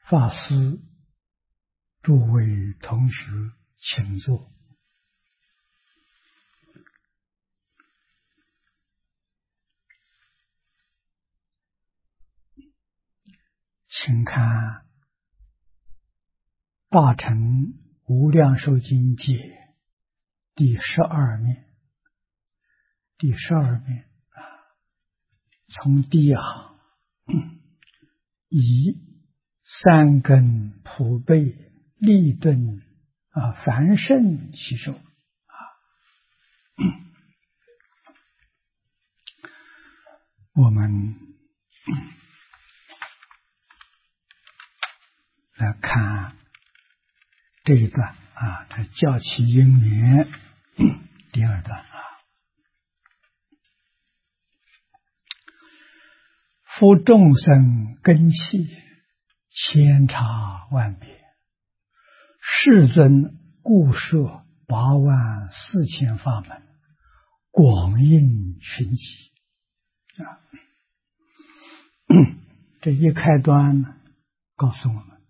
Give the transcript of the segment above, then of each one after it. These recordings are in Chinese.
法师，诸位同学，请坐。请看《大乘无量寿经解》第12面，第12面从第一行，以三根普被利钝凡圣其受我们来看这一段他教其因缘第二段夫众生根系千差万别，世尊故设84000法门，广应群集这一开端呢，告诉我们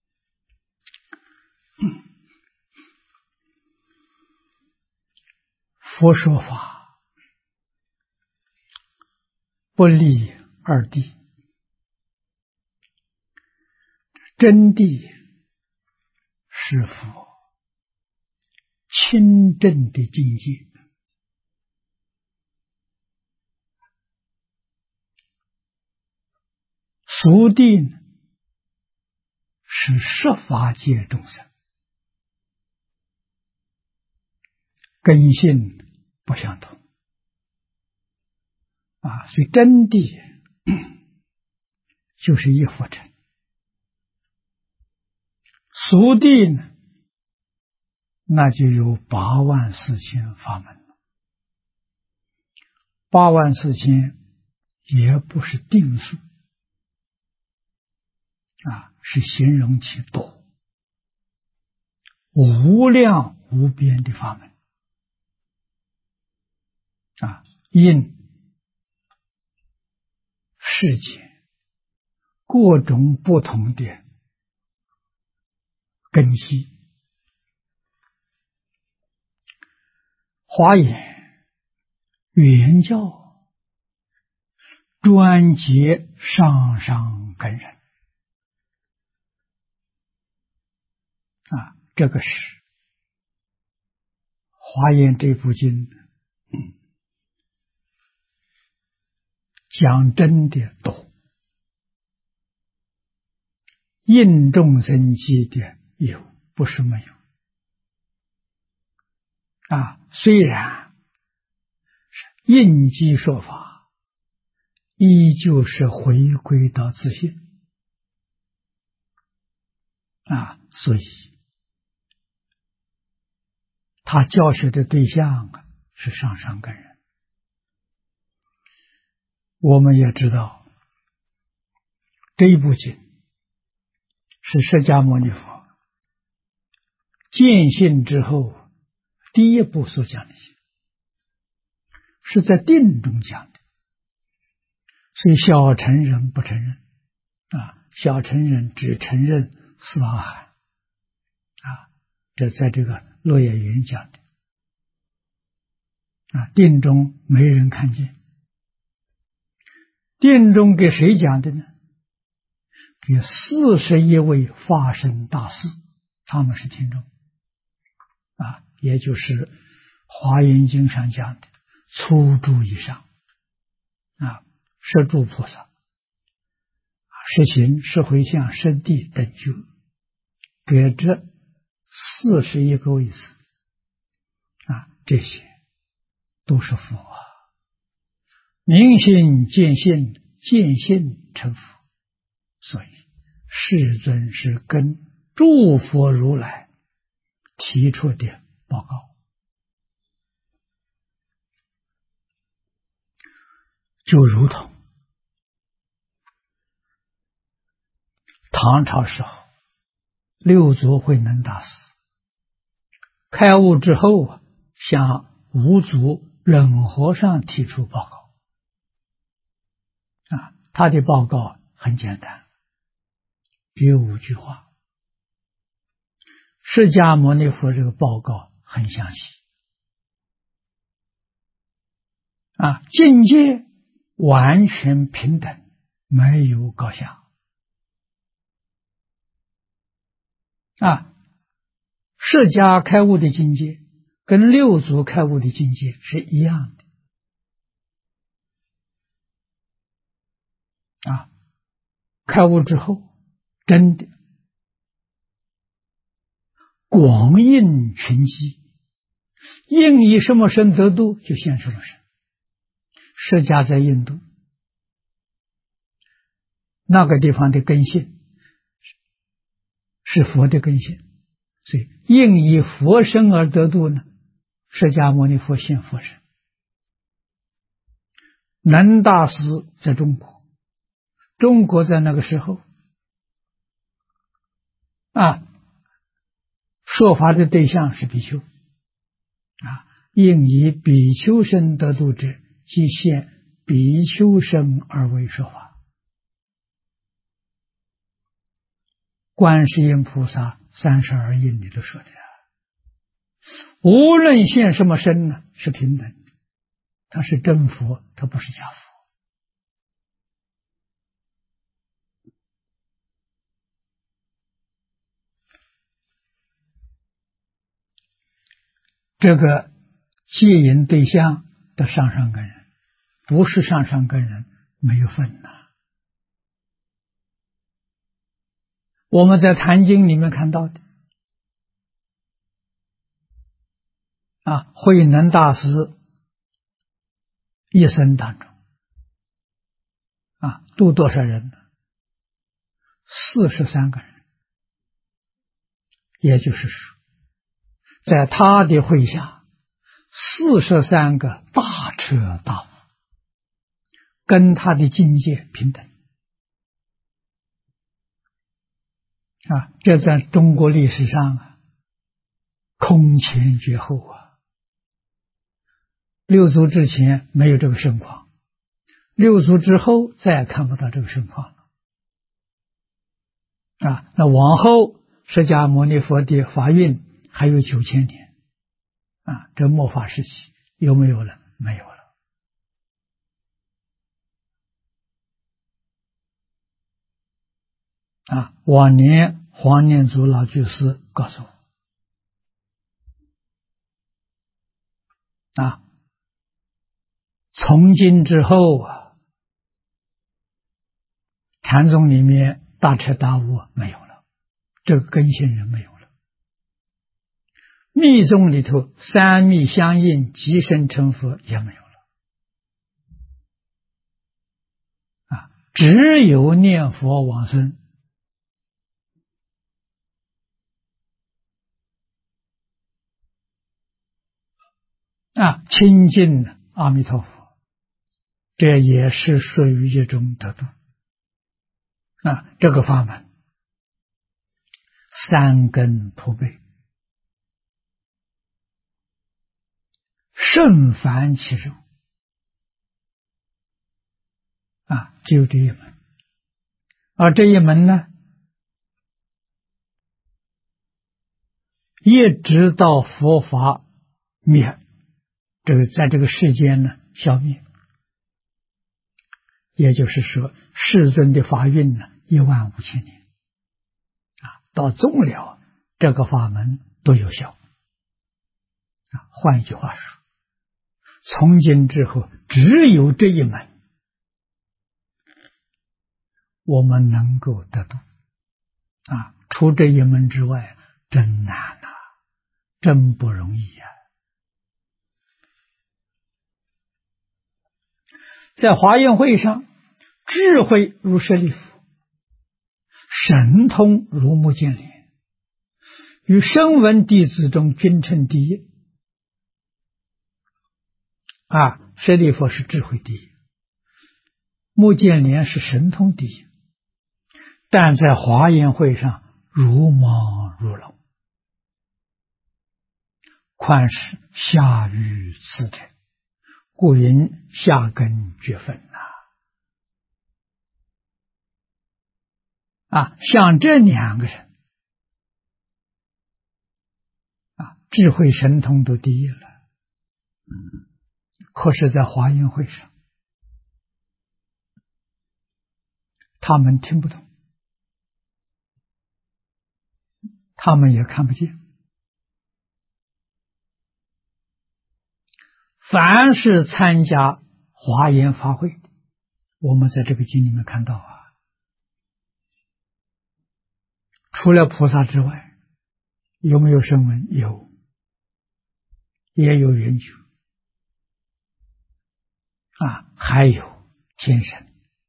佛说法不立二谛，真谛是佛亲证的境界，俗谛是十法界众生，根性不相同所以真谛就是一佛乘，俗谛呢，那就有84000法门了。84000也不是定数是形容其多，无量无边的法门因世界各种不同的根系，华严圆教专结上上根人这个是华严这部经讲真的多，应众生机的有，不是没有虽然是应机说法，依旧是回归到自性所以他教学的对象是上上根人。我们也知道这一部经是释迦牟尼佛见性之后第一部所讲的经，是在定中讲的，所以小乘人不承认小乘人只承认四阿含这在这个落叶云讲的定中没人看见。定中给谁讲的呢？给41位法身大士，他们是听众也就是华严经上讲的初住以上摄诸菩萨、摄行、摄回向、摄地等觉，给这41个位置这些都是佛明心见性，见性成佛，所以世尊是跟诸佛如来提出的报告，就如同唐朝时候六祖慧能大师开悟之后向五祖忍和尚提出报告他的报告很简单， 只有5句话。释迦牟尼佛这个报告很详细境界完全平等，没有高下释迦开悟的境界跟六祖开悟的境界是一样的开悟之后真的广应群机，应以什么身得度就现什么身。释迦在印度那个地方的根性是佛的根性，所以应以佛身而得度呢，释迦牟尼佛现佛身。能大师在中国，中国在那个时候说法的对象是比丘应以比丘身得度者，即现比丘身而为说法。观世音菩萨32应里都说的无论现什么身呢，是平等的，他是真佛，他不是假佛。这个戒引对象的上上根人，不是上上根人没有分我们在坛经里面看到的慧能大师一生当中度多少人呢？43个人，也就是说在他的会下43个大彻大悟，跟他的境界平等这在中国历史上空前绝后六祖之前没有这个盛况，六祖之后再也看不到这个盛况了那往后释迦牟尼佛的法运还有9000年这末法时期有没有了？没有了往年黄念祖老居士告诉我从今之后禅宗里面大彻大悟没有了，这个根性人没有了。密宗里头三密相应即生成佛也没有了只有念佛往生亲近阿弥陀佛，这也是属于一种得度这个法门三根普被，甚凡其中只有这一门。而这一门呢，一直到佛法灭，这个在这个世间呢消灭，也就是说世尊的法运呢15000年到终了这个法门都有效换一句话说，从今之后只有这一门我们能够得度除这一门之外真难真不容易在华严会上，智慧如舍利弗，神通如目犍连，与声闻弟子中均称第一舍利弗是智慧第一，目犍连是神通第一，但在华严会上如芒如龙，宽是下于此者，故云下根绝分像这两个人智慧神通都第一了，可是在华严会上，他们听不懂，他们也看不见。凡是参加华严法会，我们在这个经里面看到除了菩萨之外，有没有声闻？有，也有圆觉还有天神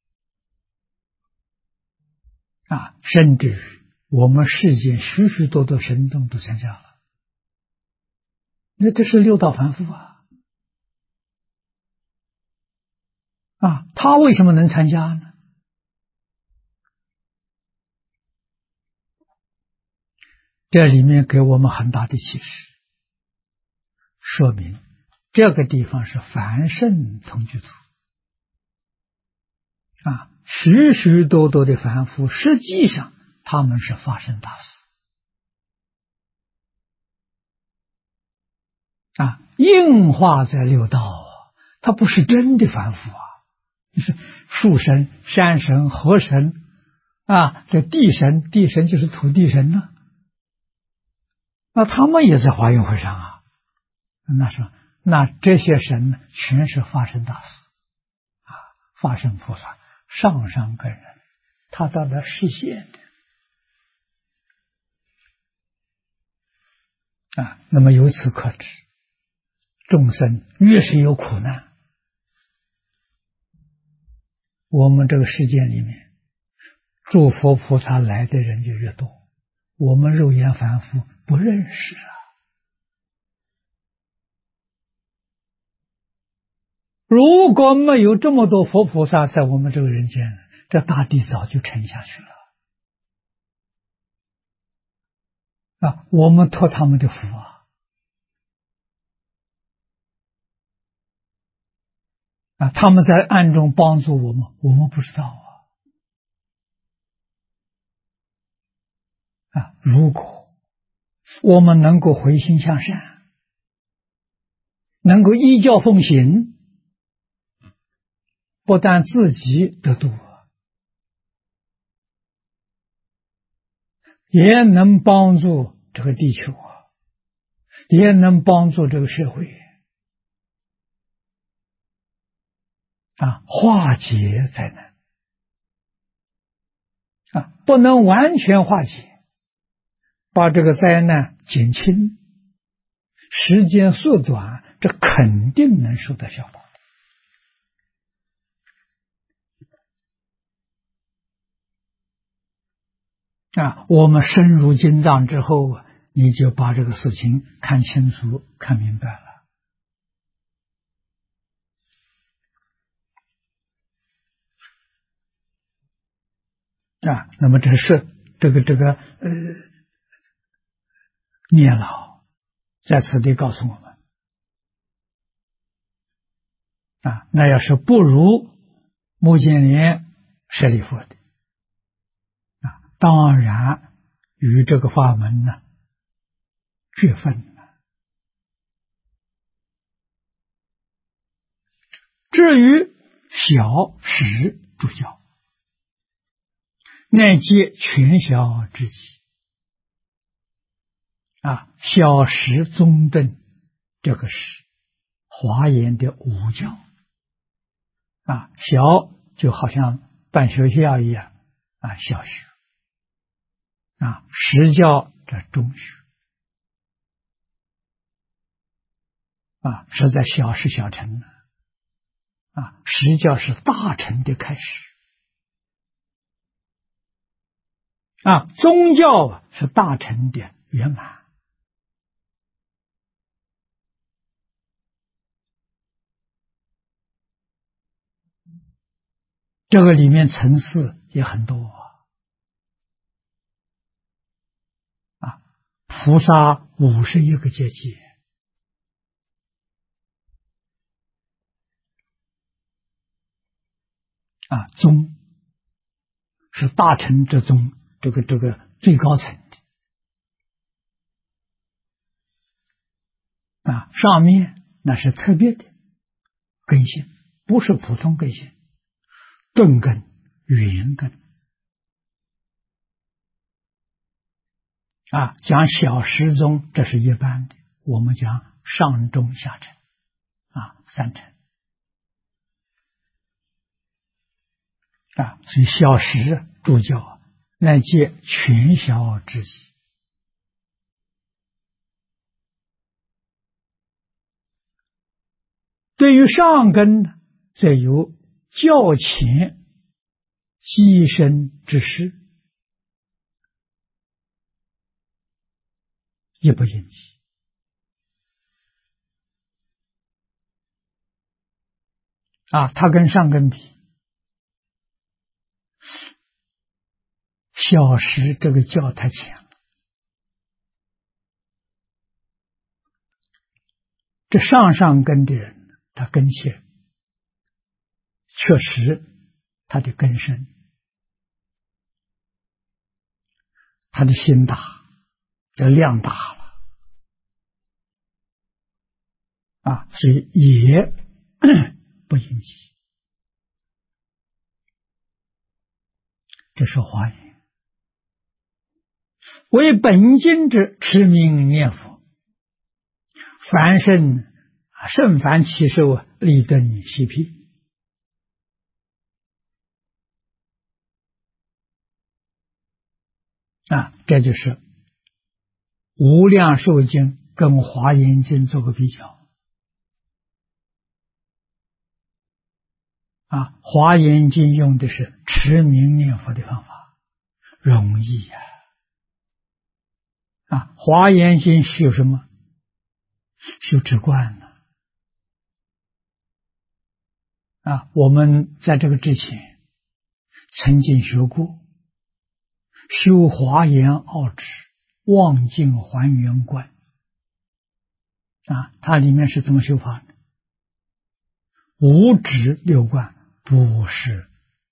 甚至于我们世间许许多多神众都参加了。那这是六道凡夫他为什么能参加呢？这里面给我们很大的启示，说明这个地方是凡圣同居土许许多多的凡夫，实际上他们是发生大事应化在六道他不是真的凡夫就是树神、山神、河神这地神，地神就是土地神呢那他们也在华严会上那这些神呢，全是发生大事发生菩萨，上上根人，他到了实现的那么由此可知，众生越是有苦难，我们这个世界里面诸佛菩萨来的人就越多，我们肉眼凡夫不认识如果没有这么多佛菩萨在我们这个人间，这大地早就沉下去了我们托他们的福他们在暗中帮助我们，我们不知道如果我们能够回心向善，能够依教奉行，不但自己得度，也能帮助这个地球也能帮助这个社会化解灾难不能完全化解，把这个灾难减轻，时间缩短，这肯定能收到效果我们深入经藏之后你就把这个事情看清楚看明白了那么这是这个念老在此地告诉我们那要是不如目犍连舍利弗的当然与这个法门呢绝分至于小实诸教，乃皆全小之极小实中等，这个是华严的五教小就好像办学校一样小学实教这中学实在小是小乘实教是大乘的开始宗教是大乘的圆满这个里面层次也很多菩萨51个阶级宗是大乘之中这个最高层的啊，上面那是特别的根性，不是普通根性，顿根、圆根啊。讲小十宗，这是一般的，我们讲上中下乘啊，三乘啊，所以小十助教乃借全小之极。对于上根呢，则有较前机身之事，亦不应急啊。它跟上根比，小时这个教太浅了，这上根的人，他根器确实他的根深，他的心大，这量大了啊，所以也不应急。这是华严。为本经之持名念佛，凡甚凡其寿，立根习辟啊，这就是无量寿经跟华严经做个比较啊。华严经用的是持名念佛的方法，容易呀啊。华严经修什么？修止观呢啊。我们在这个之前曾经学过修华严奥旨望境还原观啊，它里面是怎么修法的？五指六观不是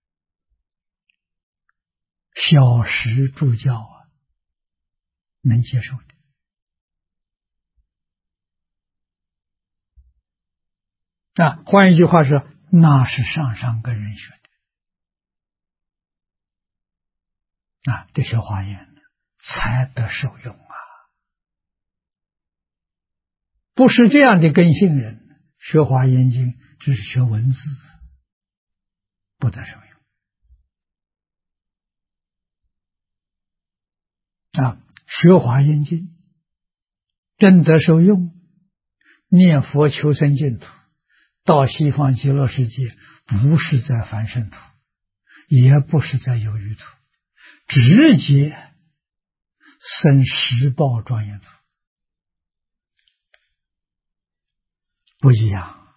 小时助教啊能接受的啊。换一句话说，那是上根人学的啊，这学华严才得受用啊。不是这样的根性人学华严经，只是学文字，不得受用啊。学华严经真得受用，念佛求生净土，到西方极乐世界，不是在凡圣土，也不是在有余土，直接生十报庄严土，不一样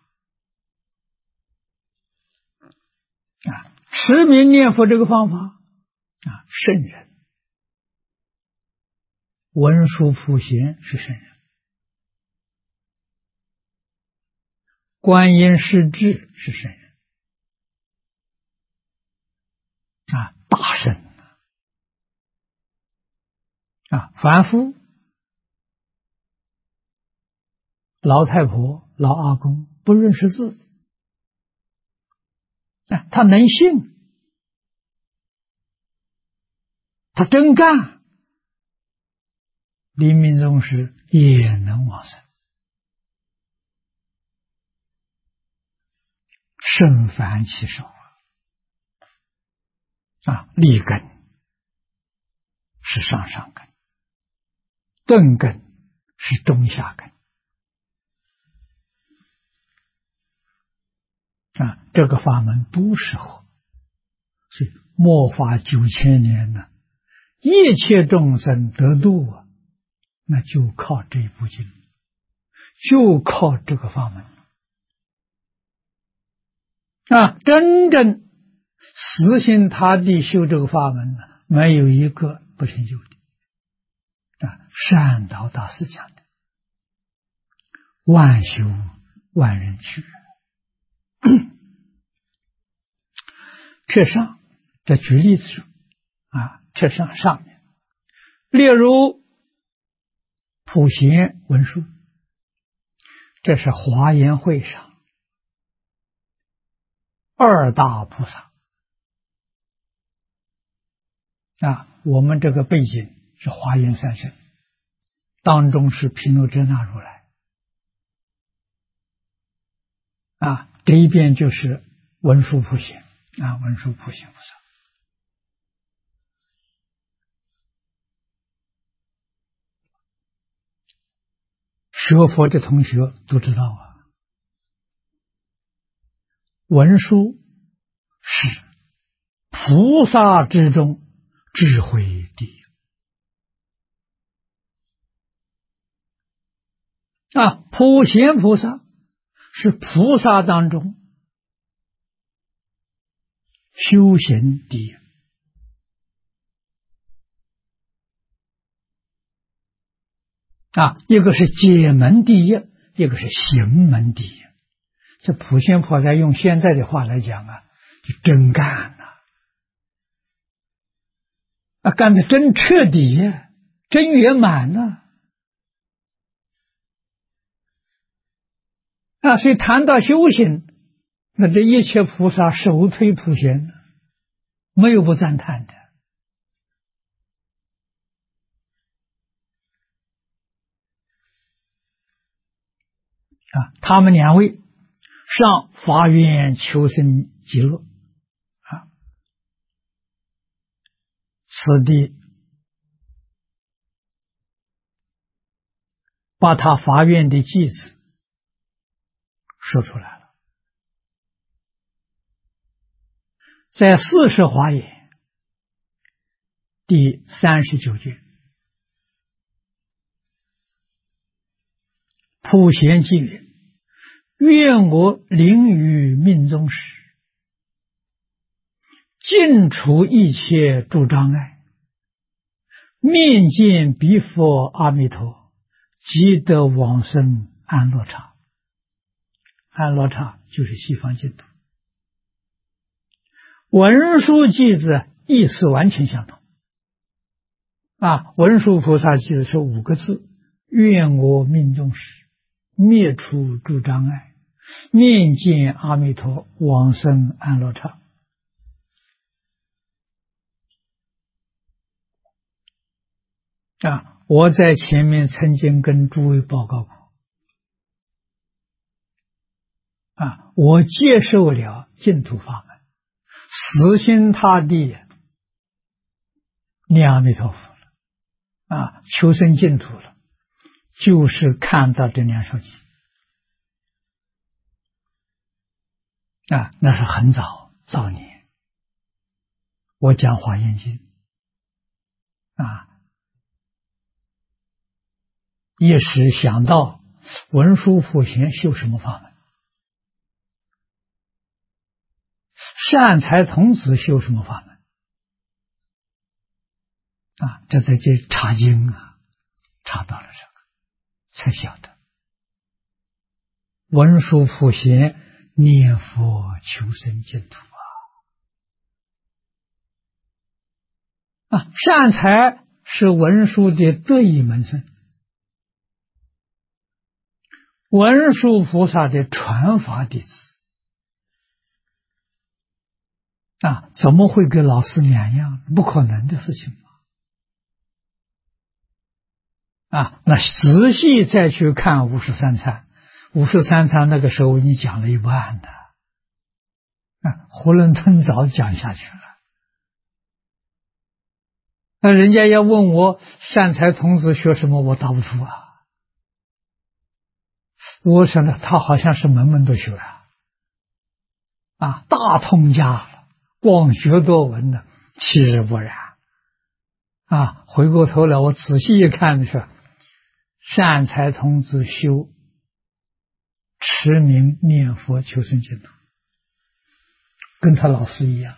啊。持名念佛这个方法啊，圣人文殊普贤是圣人，观音世智是圣人啊，大圣啊。凡夫老太婆老阿公不认识字啊，他能信，他真干，临命终时也能往生，甚凡其手啊。立根是上根，顿根是中下根啊。这个法门都适合，所以末法9000年呢，一切众生得度啊，那就靠这一部经，就靠这个法门啊。真正死心塌地修这个法门呢，没有一个不成就的啊。善导大师讲的，万修万人去。这举例子说， 这上面。例如普贤文殊，这是华严会上二大菩萨我们这个背景是华严三圣，当中是毗卢遮那如来这一边就是文殊普贤文殊普贤菩萨。学佛的同学都知道文殊是菩萨之中智慧第一普贤菩萨是菩萨当中修行第一一个是解门第一，一个是行门第一。这普贤菩萨用现在的话来讲就真干干得真彻底真圆满所以谈到修行，那这一切菩萨首推普贤，没有不赞叹的他们两位上发愿求生极乐此地把他发愿的偈子说出来了，在四摄华严第39卷普贤偈云：愿我临于命终时，尽除一切诸障碍，面见彼佛阿弥陀，即得往生安乐刹。安乐刹就是西方净土。文殊偈子意思完全相同文殊菩萨偈子是5个字：愿我命终时，灭除诸障碍，面见阿弥陀，往生安乐刹。我在前面曾经跟诸位报告过我接受了净土法门，死心塌地念阿弥陀佛了求生净土了，就是看到这两首偈那是很早年我讲华严经一时想到文殊普贤修什么法门，善财童子修什么法门这在这查经查到了这个，才晓得文殊普贤念佛求生净土善财是文殊的得意门生，文殊菩萨的传法弟子怎么会跟老师两样？不可能的事情那仔细再去看53参，53参那个时候你讲了一半的囫囵吞枣讲下去了。那人家要问我善财童子学什么，我答不出我想呢，他好像是门门都学大通家，广学多闻的，其实不然回过头来我仔细一看的是善财童子修持名念佛求生净土，跟他老师一样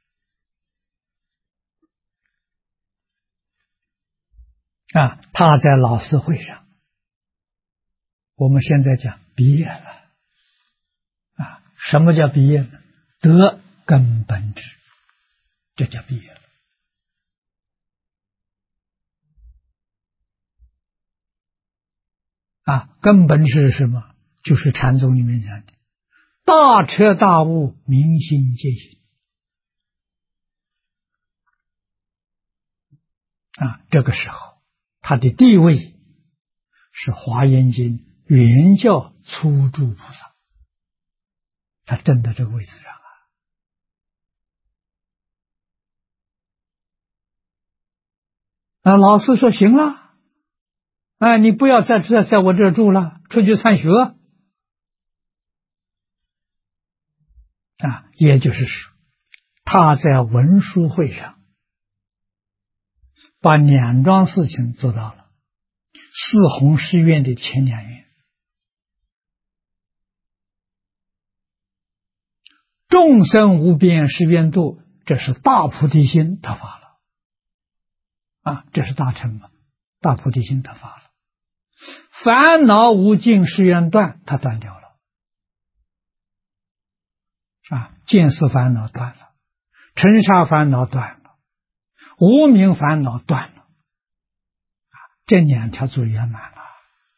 他在老师会上，我们现在讲毕业了什么叫毕业呢？得根本智，这叫毕业了根本是什么？就是禅宗里面讲的大彻大悟，明心见性。这个时候他的地位是华严经原教初住菩萨，他站在这个位置上老师说行了，你不要在我这儿住了，出去参学。也就是说，他在文殊会上把两桩事情做到了：四弘誓愿的前两愿，众生无边誓愿度，这是大菩提心得发了这是大乘嘛，大菩提心得发了。烦恼无尽誓愿断，他断掉了见思烦恼断了，尘沙烦恼断了，无明烦恼断了这两条做圆满了。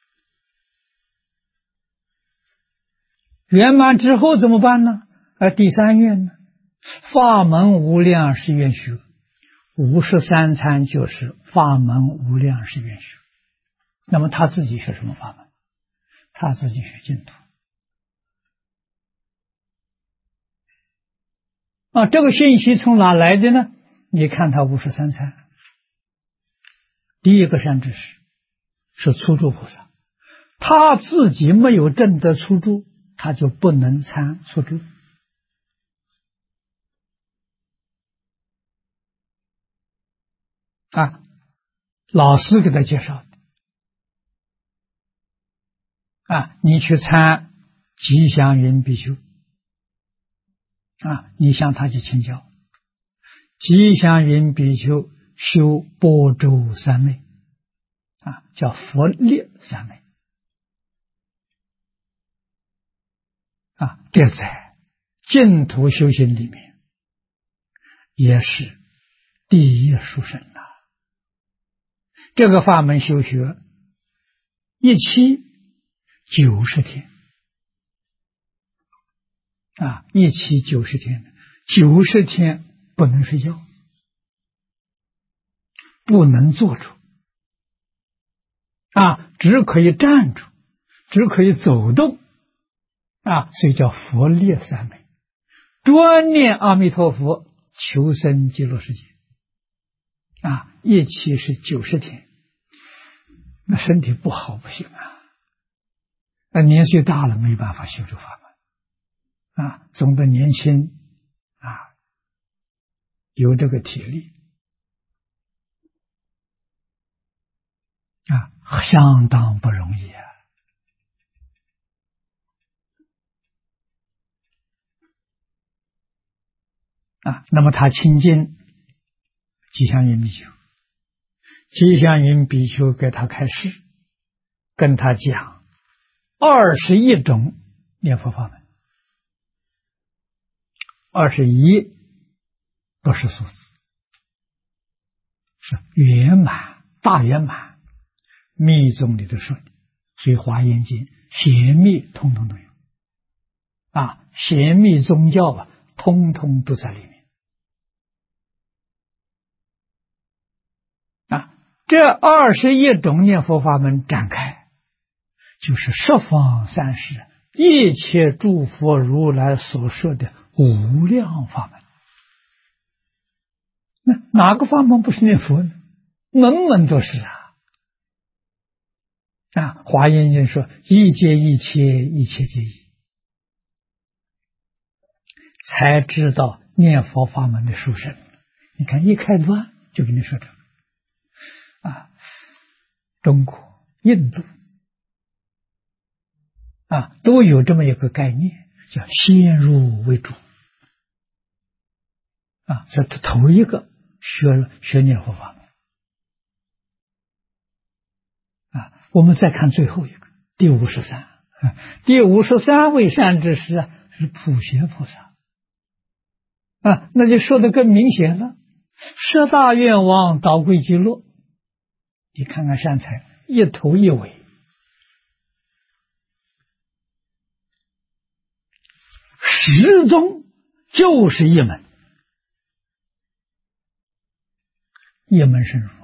圆满之后怎么办呢？第三愿呢？法门无量誓愿学，53参就是法门无量誓愿学。那么他自己学什么法门？他自己学净土这个信息从哪来的呢？你看他53参，第一个善知识是初住菩萨，他自己没有证得初住，他就不能参初住老师给他介绍的你去参吉祥云比丘你向他去请教。吉祥云比丘修般舟三昧叫佛力三昧这在净土修行里面也是第一殊胜这个法门修学一期90天一期90天，90天不能睡觉，不能坐住只可以站住，只可以走动所以叫佛力三昧，专念阿弥陀佛，求生极乐世界一期是90天，那身体不好不行年岁大了没办法修这法门总的年轻有这个体力相当不容易那么他亲近吉祥云比丘，吉祥云比丘给他开示，跟他讲21种念佛法门，21不是数字，是圆满大圆满。密宗里头说的，所以华严经显密通通都有显密宗教通通都在里面这21种念佛法门展开，就是十方三世一切诸佛如来所说的无量法门。那哪个法门不是念佛呢？门门都是华严经说一切一切，一切皆一，才知道念佛法门的殊胜。你看一开端就跟你说这个中国印度都有这么一个概念，叫先入为主这头一个学念佛法门我们再看最后一个第53，第53位善知识是普贤菩萨那就说得更明显了。十大愿王导归极乐，你看看善财一头一尾始终就是一门，一门深入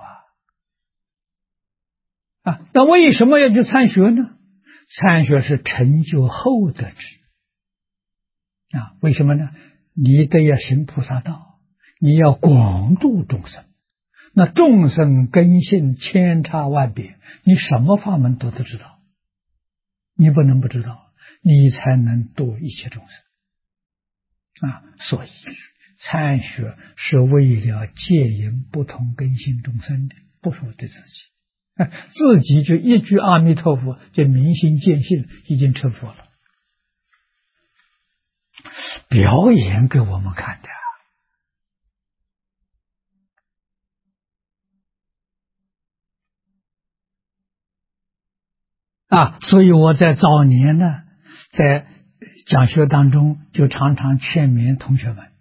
那为什么要去参学呢？参学是成就后得之为什么呢？你得要行菩萨道，你要广度众生，那众生根性千差万别，你什么法门都得知道，你不能不知道，你才能度一切众生所以参学是为了戒引不同根性众生的，不是对自己自己就一句阿弥陀佛就明心见性，已经成佛了，表演给我们看的所以我在早年呢，在讲学当中就常常劝勉同学们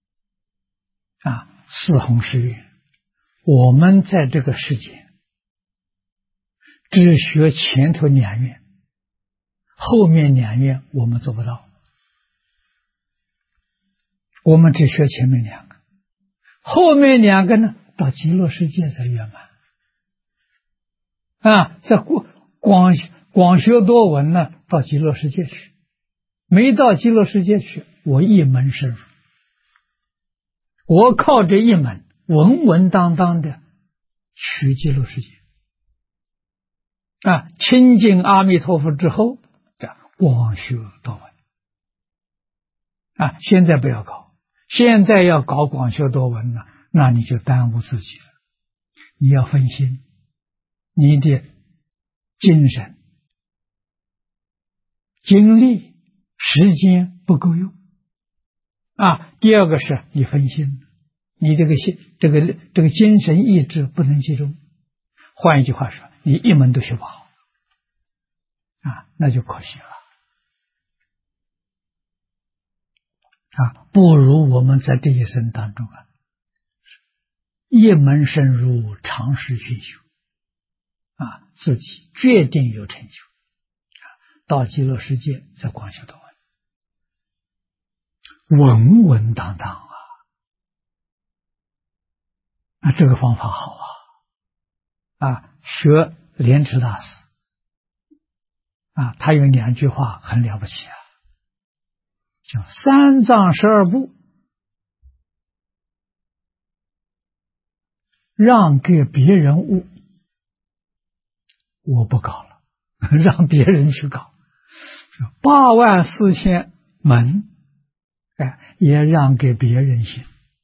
四弘誓愿，我们在这个世界只学前头两愿，后面两愿我们做不到，我们只学前面两个，后面两个呢到极乐世界才圆满在广学多闻呢，到极乐世界去，没到极乐世界去，我一门深入，我靠这一门稳稳当当的去极乐世界亲近阿弥陀佛之后，广学多闻现在不要搞，现在要搞广学多闻呢，那你就耽误自己了，你要分心，你的精神精力时间不够用第二个是你分心，你这个精神意志不能集中，换一句话说，你一门都学不好那就可惜了不如我们在这一生当中一门深入，长时熏修自己决定有成就到极乐世界再广修多闻，稳稳当当这个方法好学莲池大师他有两句话很了不起叫三藏十二部让给别人悟，我不搞了让别人去搞84000门也让给别人行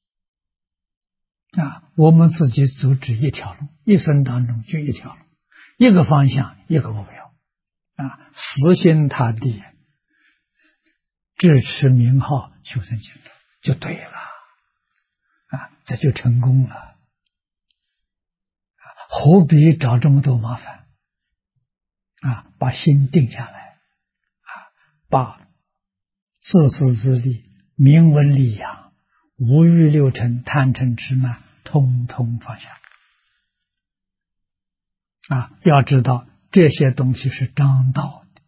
我们自己走只一条路，一生当中就一条路，一个方向，一个目标死心塌地智持名号修身净土就对了这就成功了何必找这么多麻烦把心定下来把自私自利、名闻利养、五欲六尘、贪嗔痴慢通通放下要知道这些东西是障道的，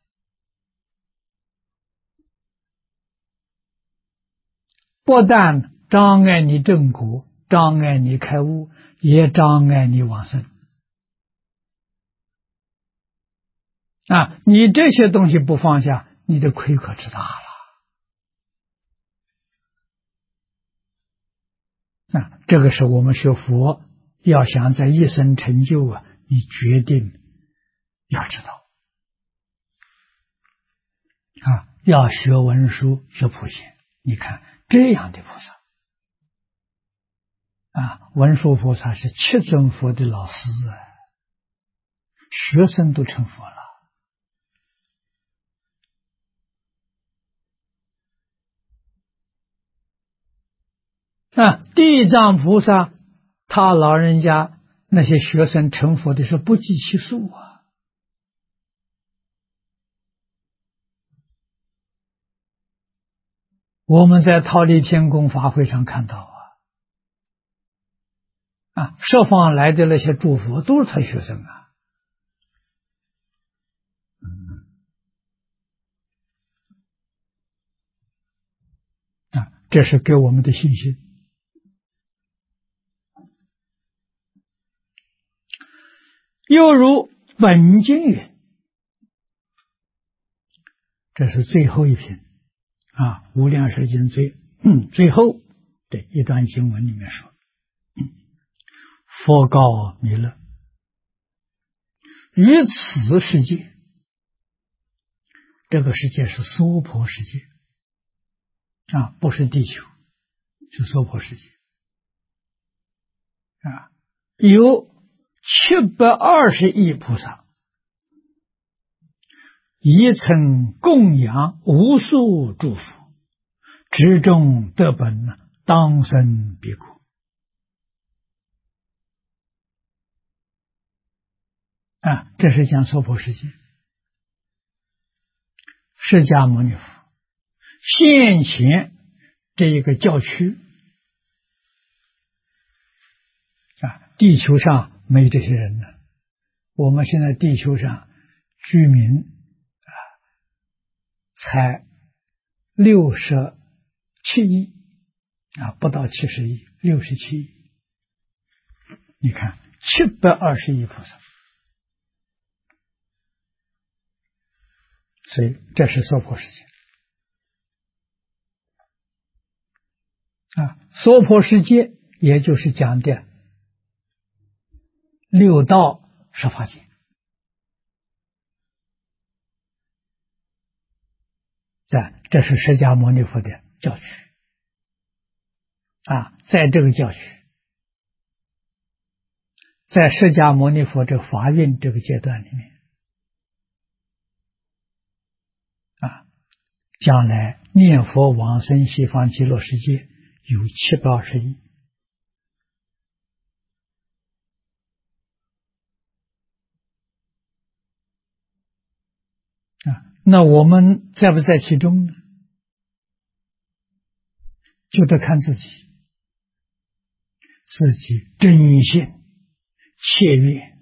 不但障碍你正果，障碍你开悟，也障碍你往生你这些东西不放下，你的亏可知大了这个是我们学佛要想在一生成就你决定要知道要学文殊学普贤，你看这样的菩萨文殊菩萨是七尊佛的老师学生都成佛了地藏菩萨他老人家那些学生成佛的是不计其数我们在忉利天宫法会上看到十方来的那些诸佛都是他学生这是给我们的信心。又如本经云，这是最后一品啊，无量寿经最后的一段经文里面说，佛告弥勒，于此世界，这个世界是娑婆世界啊，不是地球，是娑婆世界啊，有720亿菩萨，一曾供养无数诸佛，执中得本，当生彼国。啊，这是讲娑婆世界。释迦牟尼佛现前这一个教区啊，地球上没这些人呢。我们现在地球上居民啊，才67亿啊，不到70亿，67亿。你看720亿菩萨，所以这是娑婆世界啊。娑婆世界也就是讲的六道十法界啊，这是释迦牟尼佛的教区啊。在这个教区，在释迦牟尼佛这法运这个阶段里面啊，将来念佛往生西方极乐世界有720亿啊。那我们在不在其中呢？就得看自己真心切愿，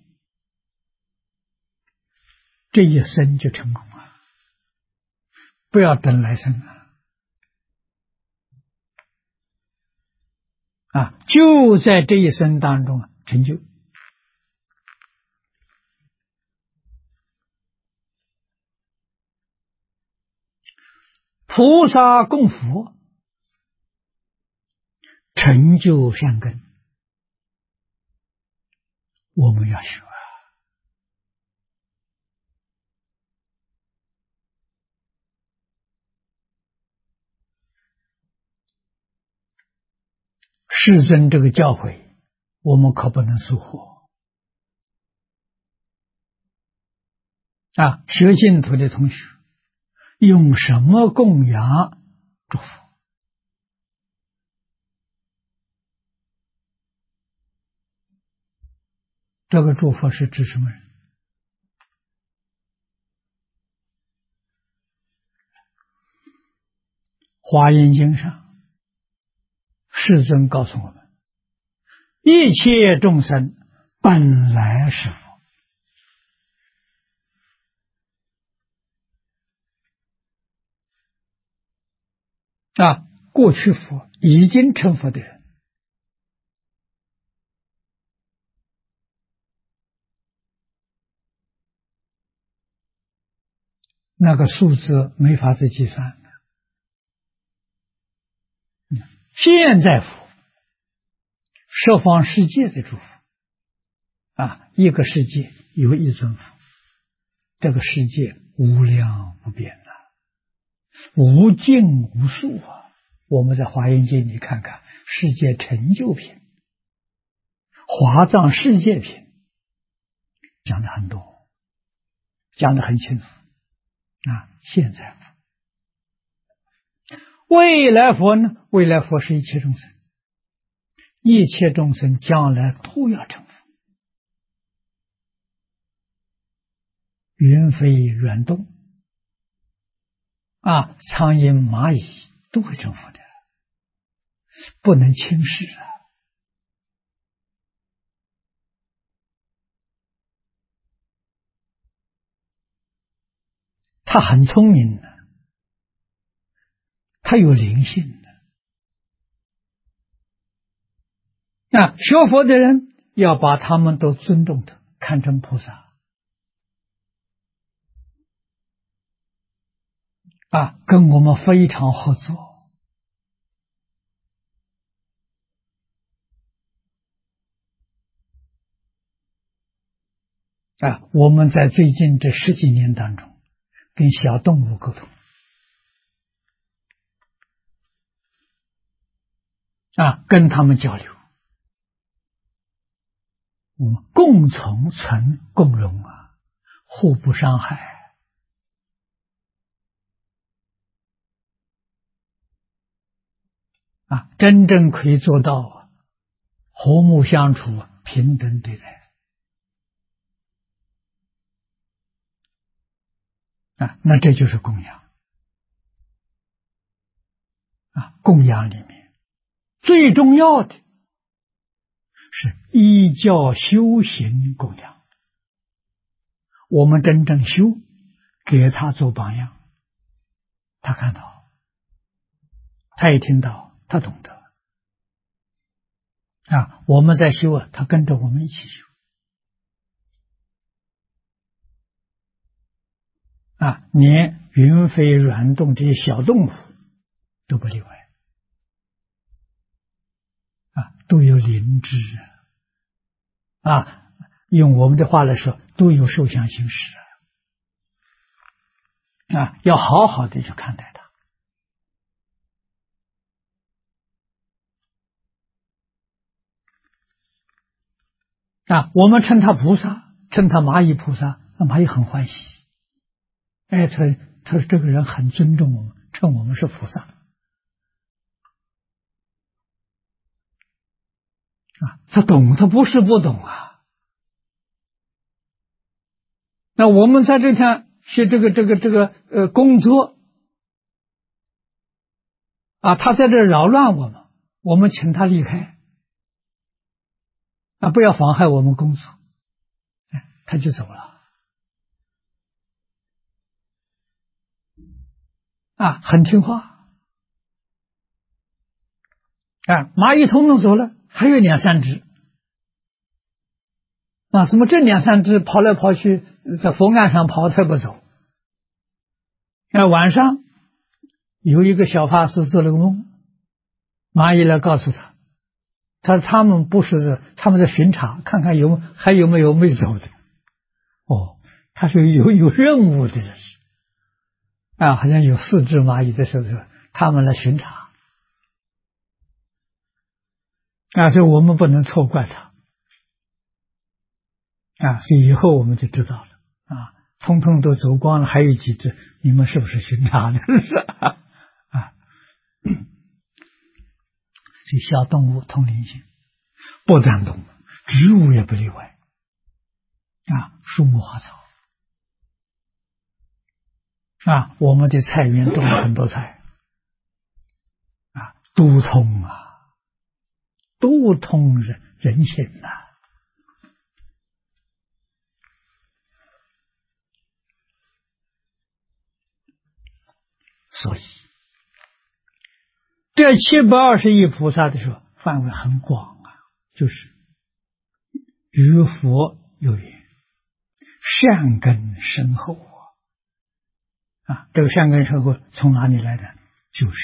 这一生就成功了，不要等来生啊！就在这一生当中成就。菩萨供佛，成就善根，我们要学啊。世尊这个教诲，我们可不能疏忽啊！学净土的同学，用什么供养诸佛？这个诸佛是指什么人？华严经上，世尊告诉我们，一切众生本来是佛啊，过去佛已经成佛的人，那个数字没法子计算的。现在佛，十方世界的诸佛啊，一个世界有一尊佛，这个世界无量无边无尽无数啊！我们在华严经里看看，世界成就品、华藏世界品讲的很多，讲的很清楚啊。现在佛，未来佛呢？未来佛是一切众生，一切众生将来都要成佛，云飞远动啊，苍蝇蚂蚁都会成佛的，不能轻视啊！他很聪明的，他有灵性的学佛的人要把他们都尊重的，看成菩萨跟我们非常合作我们在最近这10几年当中，跟小动物沟通跟他们交流，我们共存共荣互不伤害真正可以做到和睦相处，平等对待那这就是供养供养里面最重要的是依教修行供养，我们真正修，给他做榜样，他看到，他也听到，他懂得我们在修他跟着我们一起修连云飞软动这些小动物都不例外都有灵智用我们的话来说，都有受想行识要好好的去看待它我们称他菩萨，称他蚂蚁菩萨，那蚂蚁很欢喜他说这个人很尊重我们，称我们是菩萨他懂，他不是不懂那我们在这天学这个工作他在这扰乱我们，我们请他离开不要妨害我们工作他就走了很听话蚂蚁统统走了，还有2、3只怎么这2、3只跑来跑去在佛岸上跑，他不走晚上有一个小法师做了个梦，蚂蚁来告诉他，他们不是，他们在巡查，看看还有没有没走的他是有任务的好像有4只蚂蚁的时候，他们来巡查所以我们不能错怪他所以以后我们就知道了通通都走光了，还有几只，你们是不是巡查的？所以小动物通灵性，不但动物，植物也不例外树木花草我们的菜园种了很多菜都通都通人情所以这720亿菩萨的时候范围很广就是与佛有缘，善根深厚这个善根深厚从哪里来的？就是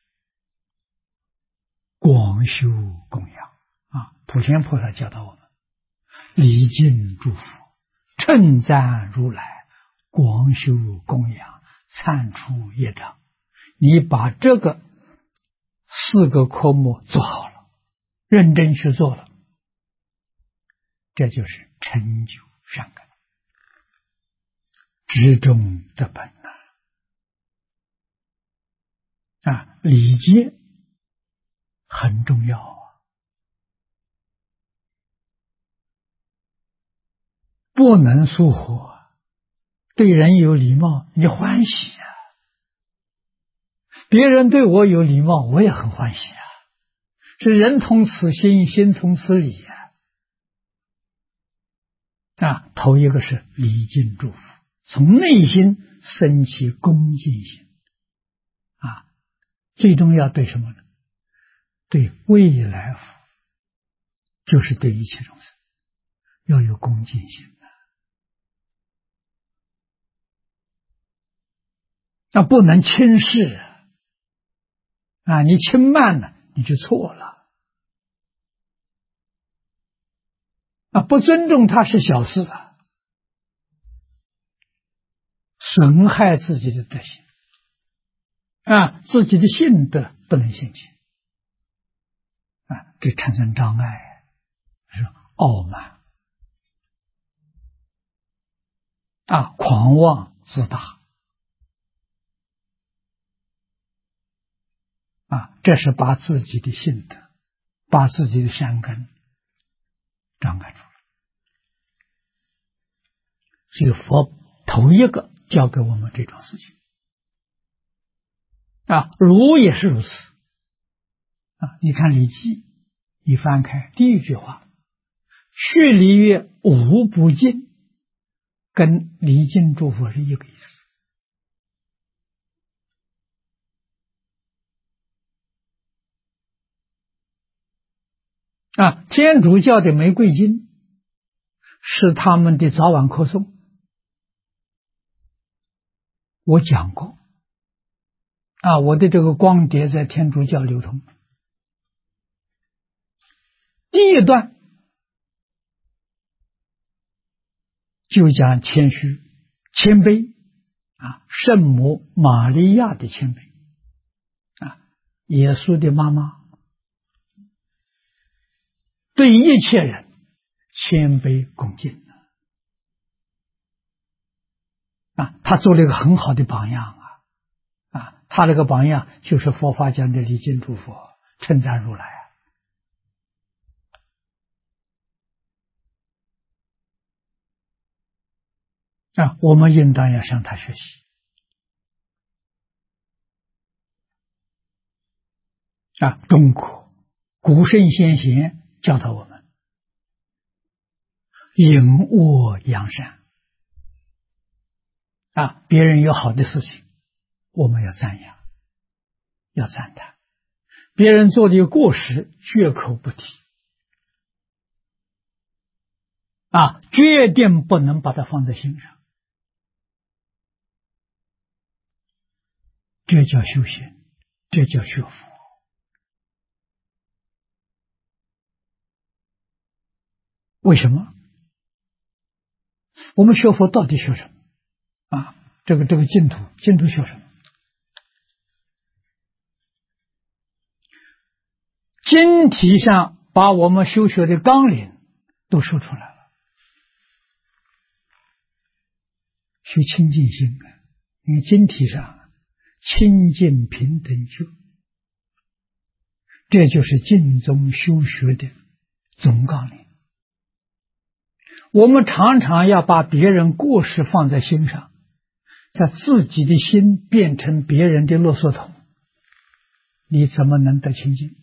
广修供养普贤菩萨教导我们礼敬诸佛，称赞如来，广修供养，忏除业障。你把这个4个科目做好了，认真去做了，这就是成就善根，知中得本礼节很重要不能疏忽对人有礼貌，你欢喜别人对我有礼貌，我也很欢喜是人同此心，心同此理头一个是礼敬祝福，从内心升起恭敬心最重要对什么呢？对未来福就是对一切众生要有恭敬心的，那不能轻视啊！你轻慢了，你就错了啊！不尊重他是小事啊，损害自己的德行啊，自己的性德不能现前啊，这产生障碍，是傲慢啊，狂妄自大啊，这是把自己的性德、把自己的善根障碍住了。所以佛头一个教给我们这种事情啊，儒也是如此啊。你看《礼记》，你翻开第一句话，去礼乐无不敬，跟礼敬诸佛是一个意思啊。天主教的玫瑰经是他们的早晚课诵，我讲过啊，我的这个光碟在天主教流通。第一段就讲谦虚、谦卑啊，圣母玛利亚的谦卑啊，耶稣的妈妈对一切人谦卑恭敬啊，他做了一个很好的榜样啊，他这个榜样就是佛法讲的礼敬诸佛，称赞如来啊，我们应当要向他学习啊。中国古圣先贤教导我们隐恶扬善啊，别人有好的事情，我们要赞扬，要赞叹；别人做的有过失，绝口不提啊，决定不能把它放在心上。这叫修行，这叫学佛。为什么？我们学佛到底学什么啊？这个净土学什么？经体上把我们修学的纲领都说出来了。学清净心啊，因为经体上清净平等觉，这就是净宗修学的总纲领。我们常常要把别人过失放在心上，在自己的心变成别人的垃圾桶，你怎么能得清净？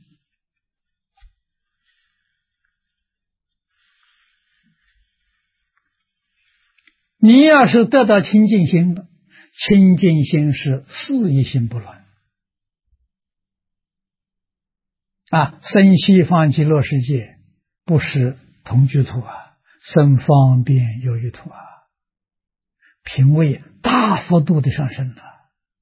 你要是得到清净心了，清净心是四一心不乱啊，生西方极乐世界不是同居土啊，生方便有余土啊，品位大幅度的上升了。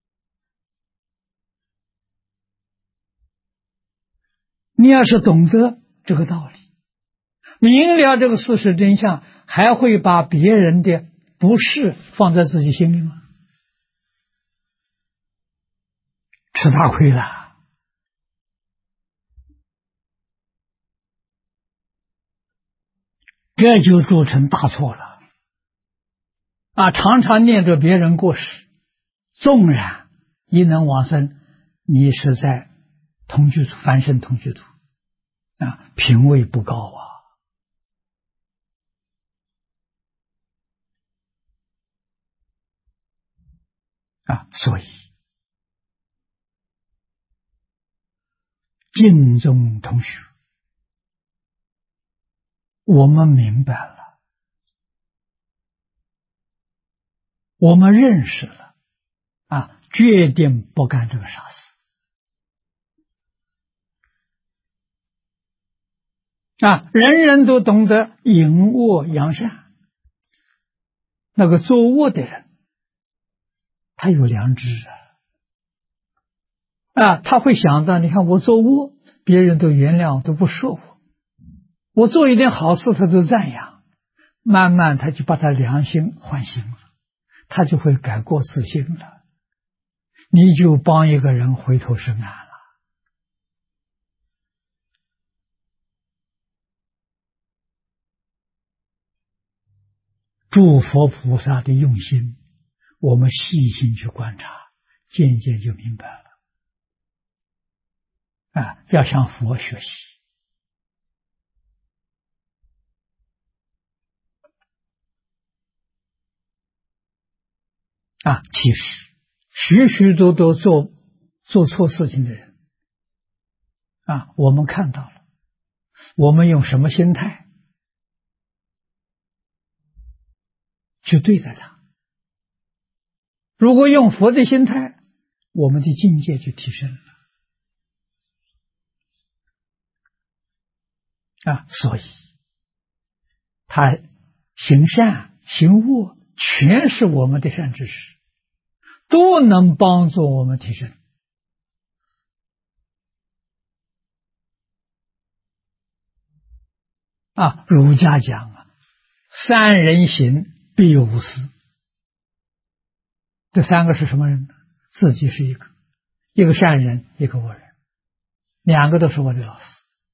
你要是懂得这个道理，明了这个事实真相，还会把别人的不是放在自己心里吗？吃大亏了。这就铸成大错了啊！常常念着别人过失，纵然你能往生，你是在同居土凡圣同居土啊，品位不高啊！所以净宗同学，我们明白了，我们认识了啊，决定不干这个傻事人人都懂得隐恶扬善，那个作恶的人，他有良知他会想到，你看我作恶，别人都原谅，都不说我，我做一点好事，他都赞扬，慢慢他就把他良心唤醒了，他就会改过自新了，你就帮一个人回头是岸了。诸佛菩萨的用心，我们细心去观察，渐渐就明白了。要向佛学习。其实许许多多做错事情的人我们看到了，我们用什么心态去对待他？如果用佛的心态，我们的境界就提升了所以他行善行恶全是我们的善知识，都能帮助我们提升。儒家讲三人行必有五师，这三个是什么人呢？自己是一个善人，一个恶人，两个都是我的老师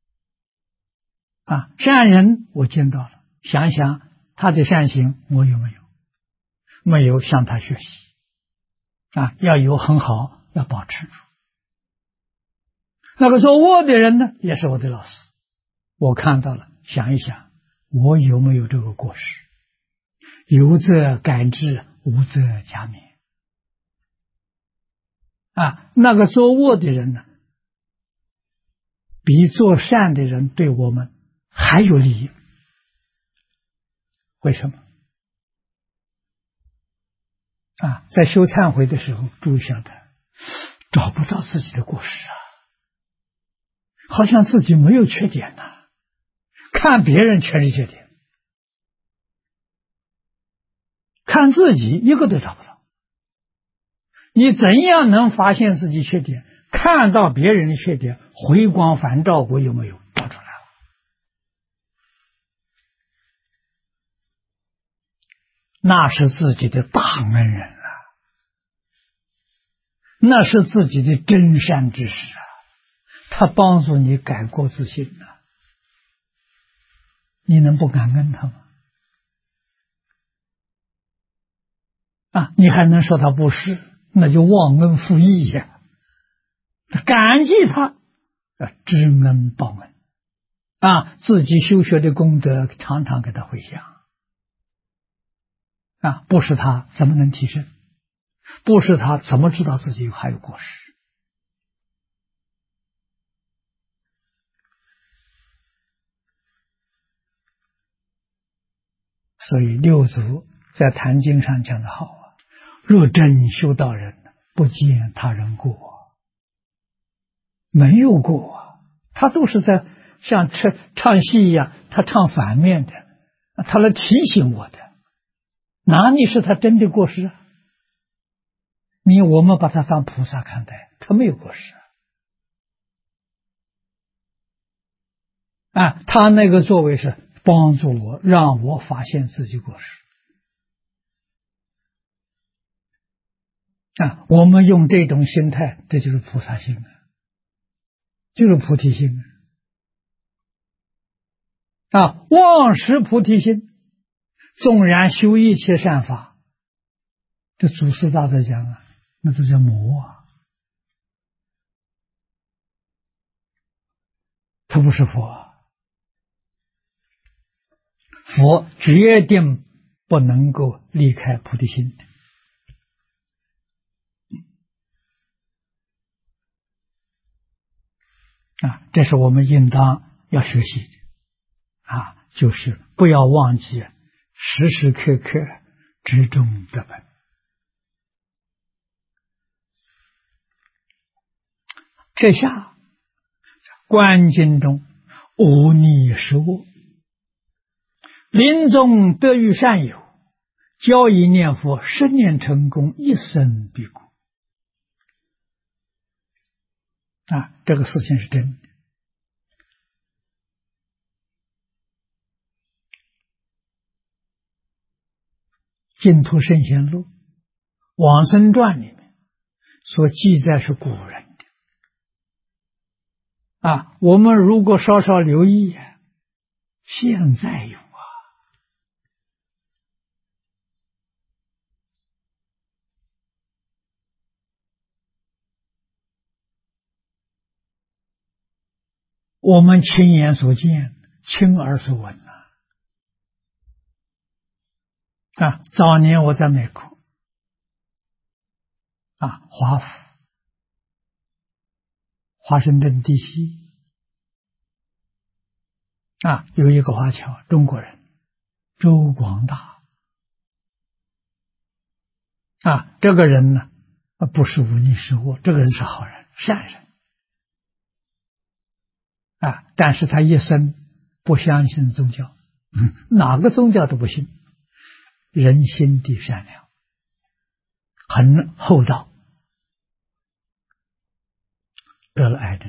善人我见到了，想想他的善行我有没有？没有，向他学习要有很好，要保持住。那个做恶的人呢，也是我的老师，我看到了，想一想我有没有这个过失？有则改之，无则加勉那个做恶的人呢，比做善的人对我们还有利益。为什么？在修忏悔的时候，注意晓得找不到自己的过失好像自己没有缺点看别人全是缺点，看自己一个都找不到。你怎样能发现自己缺点？看到别人的缺点，回光返照过有没有？找出来了。那是自己的大恩人那是自己的真善知识他帮助你改过自新你能不感恩他吗？你还能说他不是？那就忘恩负义感激他知恩报恩自己修学的功德常常给他回向不是他怎么能提升？不是他怎么知道自己还有过失？所以六祖在坛经上讲的好若真修道人，不见他人过没有过他都是在像唱戏一样，他唱反面的，他来提醒我的，哪里是他真的过失我们把他当菩萨看待，他没有过失他那个作为是帮助我，让我发现自己过失我们用这种心态，这就是菩萨心就是菩提心忘失菩提心，纵然修一切善法，这祖师大德讲那就叫魔他不是佛佛决定不能够离开菩提心这是我们应当要学习的就是不要忘记时时刻刻知中得本。这下观经中无逆十恶，临终得遇善友，教以念佛10年成功，一生必果。这个事情是真的。净土圣贤录往生传里面所记载是古人的我们如果稍稍留意现在有我们亲眼所见，亲耳所闻早年我在美国华府华盛顿地西有一个华侨中国人周广大这个人呢不是无逆十恶，这个人是好人善人但是他一生不相信宗教，哪个宗教都不信，人心地善良，很厚道，得了癌症，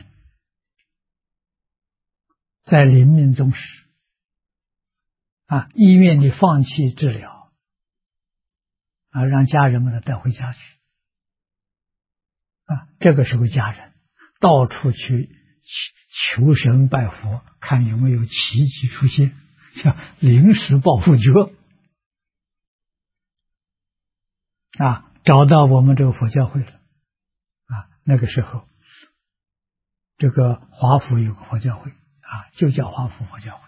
在临命终时医院里放弃治疗让家人们带回家去这个时候家人到处去求神拜佛，看有没有奇迹出现，叫临时抱佛脚找到我们这个佛教会了那个时候这个华府有个佛教会就叫华府佛教会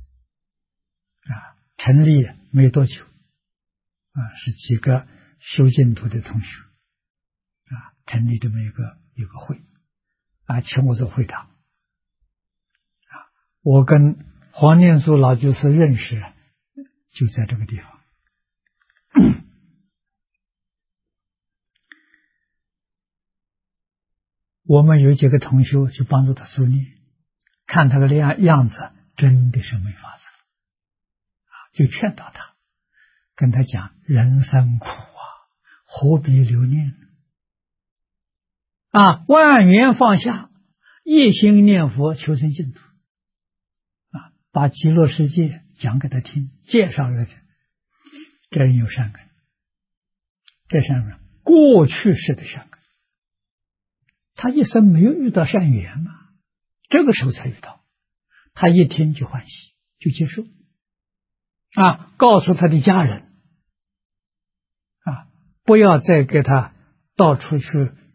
成立没多久是几个修净土的同学成立这么一个会请我做会长我跟黄念祖老居士认识就在这个地方我们有几个同学去帮助他修炼，看他的样子真的是没法子就劝导他，跟他讲人生苦何必留念万缘放下，一心念佛求生净土把极乐世界讲给他听，介绍给他听。这人有善根，这善根过去世的善根，他一生没有遇到善缘这个时候才遇到，他一听就欢喜，就接受告诉他的家人不要再给他到处去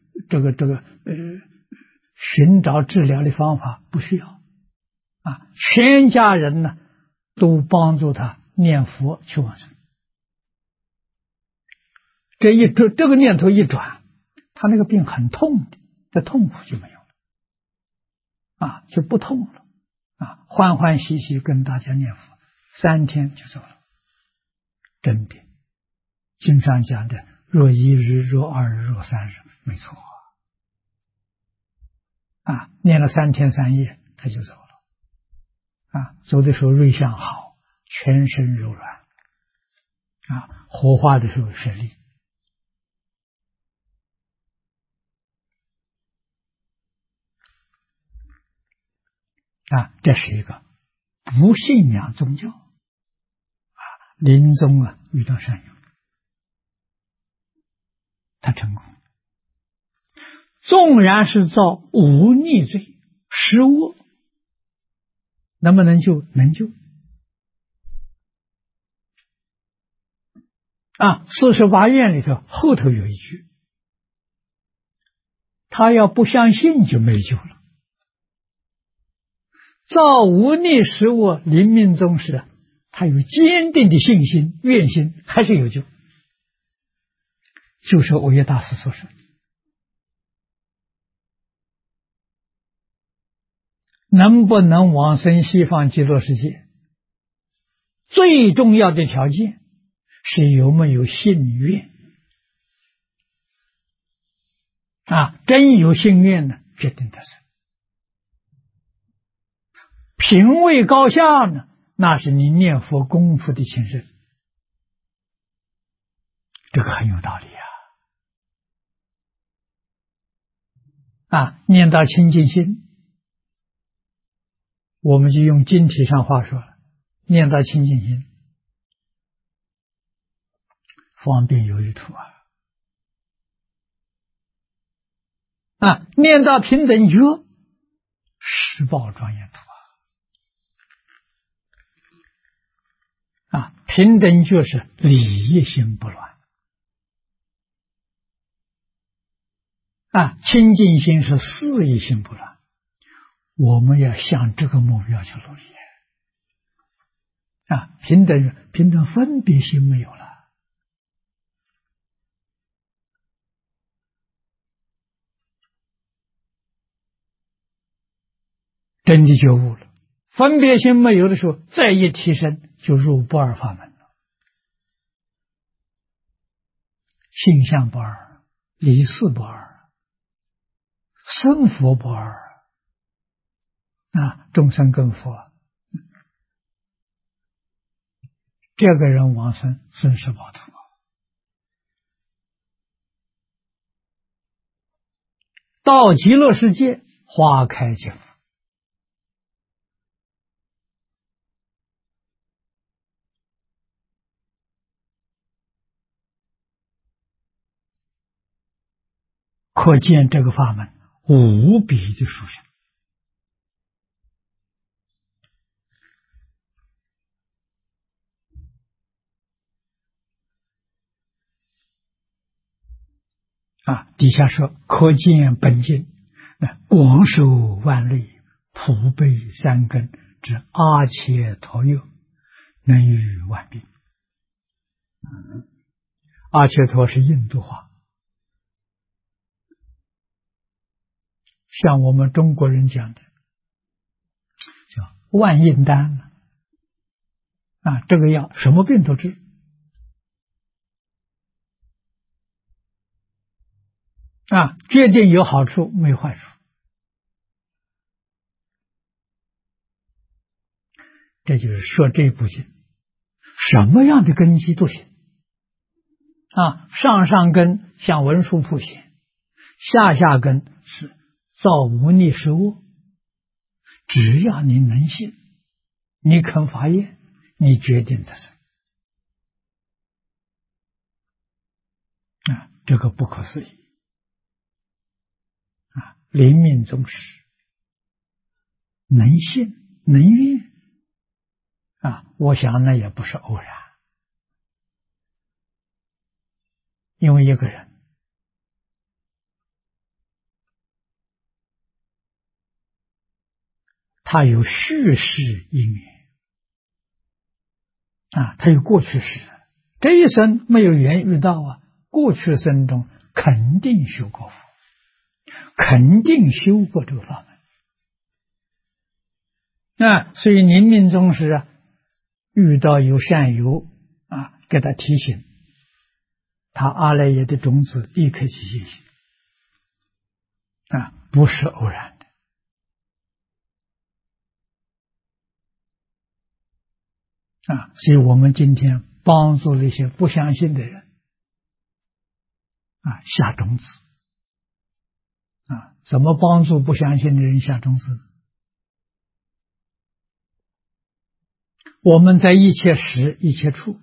寻找治疗的方法，不需要全家人呢都帮助他念佛求往生。这个念头一转，他那个病很痛的，这痛苦就没有了就不痛了欢欢喜喜跟大家念佛，3天就走了。真的，经上讲的若1日，若2日，若3日，没错念了3天3夜他就走了走的时候瑞相好，全身柔软火化的时候顺利这是一个不信仰宗教临终遇到善友，他成功。纵然是造无逆罪十恶，能不能救？能救48愿里头后头有一句，他要不相信就没救了。造无逆十恶临命终时他有坚定的信心愿心，还是有救。就是欧耶大师所说，能不能往生西方极乐世界，最重要的条件是有没有信愿真有信愿呢，决定得生。 品位高下呢，那是你念佛功夫的情深，这个很有道理念到清净心，我们就用经体上话说了，念到清净心，方便有余土念到平等觉，十报庄严土平等觉是理一心不乱清净心是事一心不乱，我们要向这个目标去努力平等分别心没有了。真的觉悟了，分别心没有的时候，再一提升就入不二法门了。性相不二，理事不二，生佛不二众生跟佛，这个人往生生死宝土，到极乐世界花开见佛。可见这个法门无比的殊胜底下说可见本经广受万类，普被三根之阿切陀佑，能御万病。阿切陀是印度话，像我们中国人讲的叫万应丹这个药什么病都治决定有好处没坏处。这就是说这部经什么样的根基都行上根像文殊普贤，下根是造无逆十恶，只要你能信，你肯发愿，你决定的是这个不可思议临命终时能信能愿我想那也不是偶然，因为一个人他有续世因缘他有过去世，这一生没有缘遇到过去生中肯定修过佛，肯定修过这个法门所以临命终时遇到有善友给他提醒，他阿赖耶的种子立刻去进行不是偶然的所以我们今天帮助那些不相信的人下种子怎么帮助不相信的人下种子呢？我们在一切时一切处，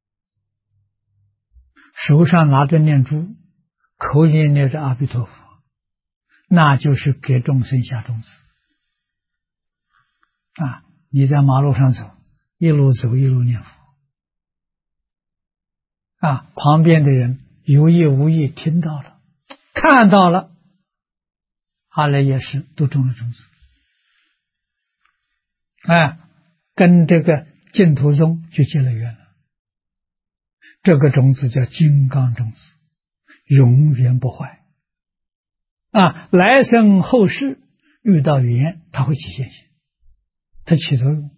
手上拿着念珠，口里念着阿弥陀佛，那就是给众生下种子你在马路上走，一路走一路念佛旁边的人有意无意听到了看到了，阿赖耶识都种了种子跟这个净土宗就结了缘了。这个种子叫金刚种子，永远不坏来生后世遇到缘，它会起现行，它起作用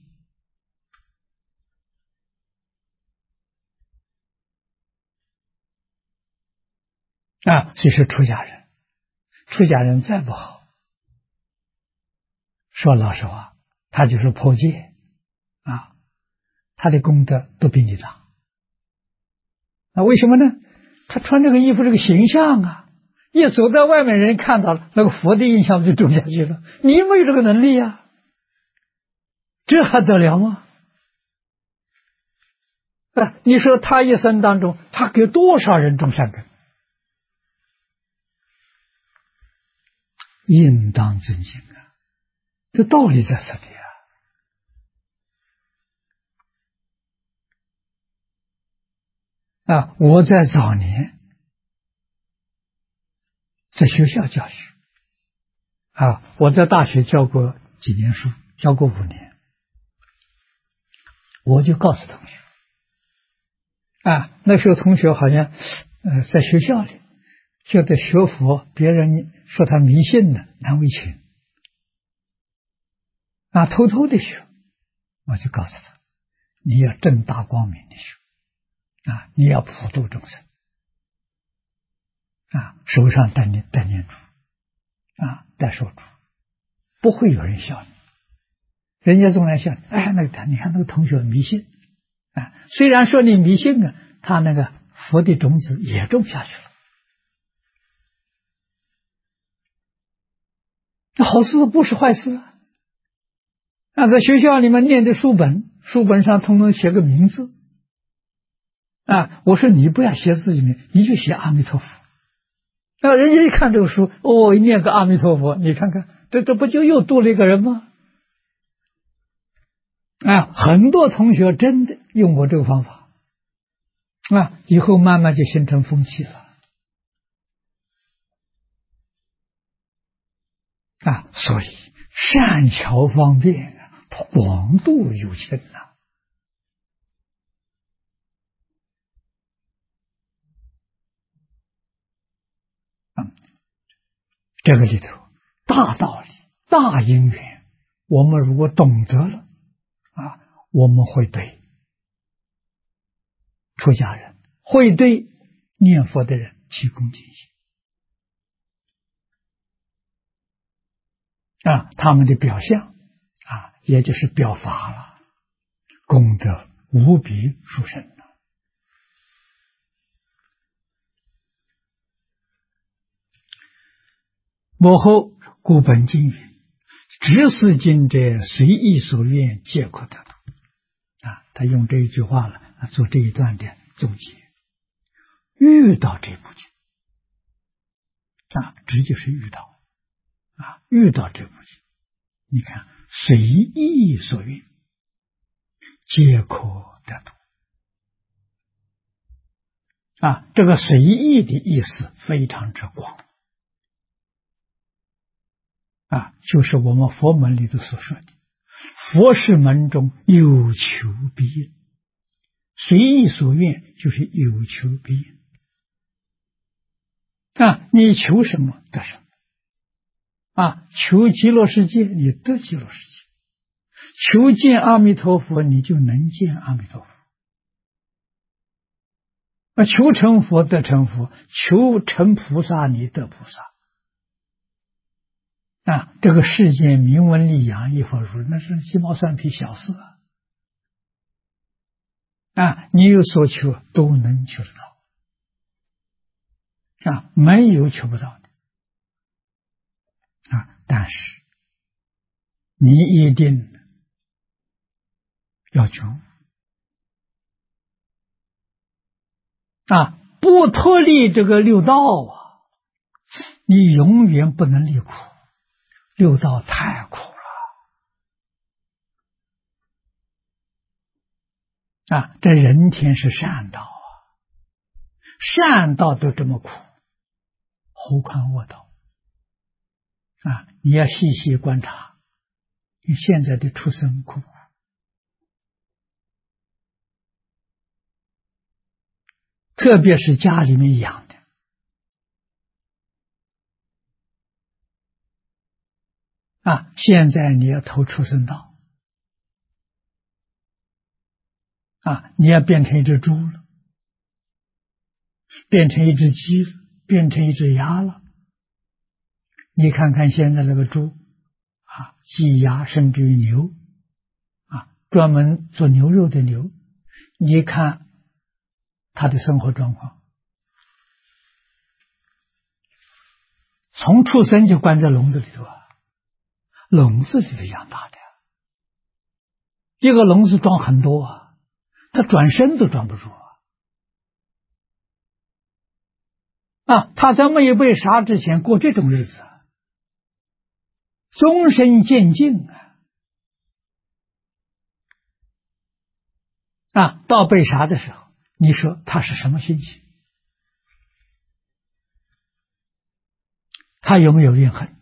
所以说出家人再不好，说老实话， 他就是破戒啊，他的功德都比你大。那为什么呢？他穿这个衣服，这个形象啊，一走在外面，人看到了，那个佛的印象就种下去了。你没有这个能力啊，这还得了吗？你说他一生当中，他给多少人种善根？应当尊敬啊，这道理在这里啊！我在早年在学校教学啊，我在大学教过几年书，教过5年，我就告诉同学啊，那时候同学好像在学校里觉得学佛，别人说他迷信呢，难为情啊，偷偷的学，我就告诉他，你要正大光明的学啊，你要普度众生啊，手上带念珠啊，带手珠，不会有人笑你，人家总来笑你，哎，你看那个同学迷信啊，虽然说你迷信啊，他那个佛的种子也种下去了。好事不是坏事啊！在学校里面念的书本上统统写个名字啊！我说你不要写自己名，你就写阿弥陀佛。人家一看这个书，一念个阿弥陀佛，你看看，这不就又多了一个人吗？很多同学真的用过这个方法以后慢慢就形成风气了所以善巧方便广度有情这个里头大道理、大因缘，我们如果懂得了我们会对出家人，会对念佛的人提供敬心他们的表象也就是表法了，功德无比殊胜幕后故本经云：执是经者，随意所愿，皆可得度。他用这一句话了做这一段的总结。遇到这部经直接是遇到遇到这部经，你看随意所愿，皆可得度这个随意的意思非常之广就是我们佛门里头所说的佛事门中有求必应，随意所愿就是有求必应你求什么得什么求极乐世界你得极乐世界，求见阿弥陀佛你就能见阿弥陀佛求成佛得成佛，求成菩萨你得菩萨这个世间名闻利养一佛如那是鸡毛蒜皮小事你有所求都能求得到没有求不到的但是你一定要觉悟不脱离这个六道你永远不能离苦，六道太苦了这人天是善道善道都这么苦，何况恶道你要细细观察你现在的出生苦，特别是家里面养的现在你要投畜生道你要变成一只猪了，变成一只鸡了，变成一只鸭了。你看看现在那个猪鸡鸭甚至于牛专门做牛肉的牛，你看他的生活状况，从出生就关在笼子里头啊，笼子里头养大的，一个笼子装很多啊，他转身都装不住啊！他在没有被杀之前过这种日子，终身渐进到被杀的时候，你说他是什么心情？他有没有怨恨？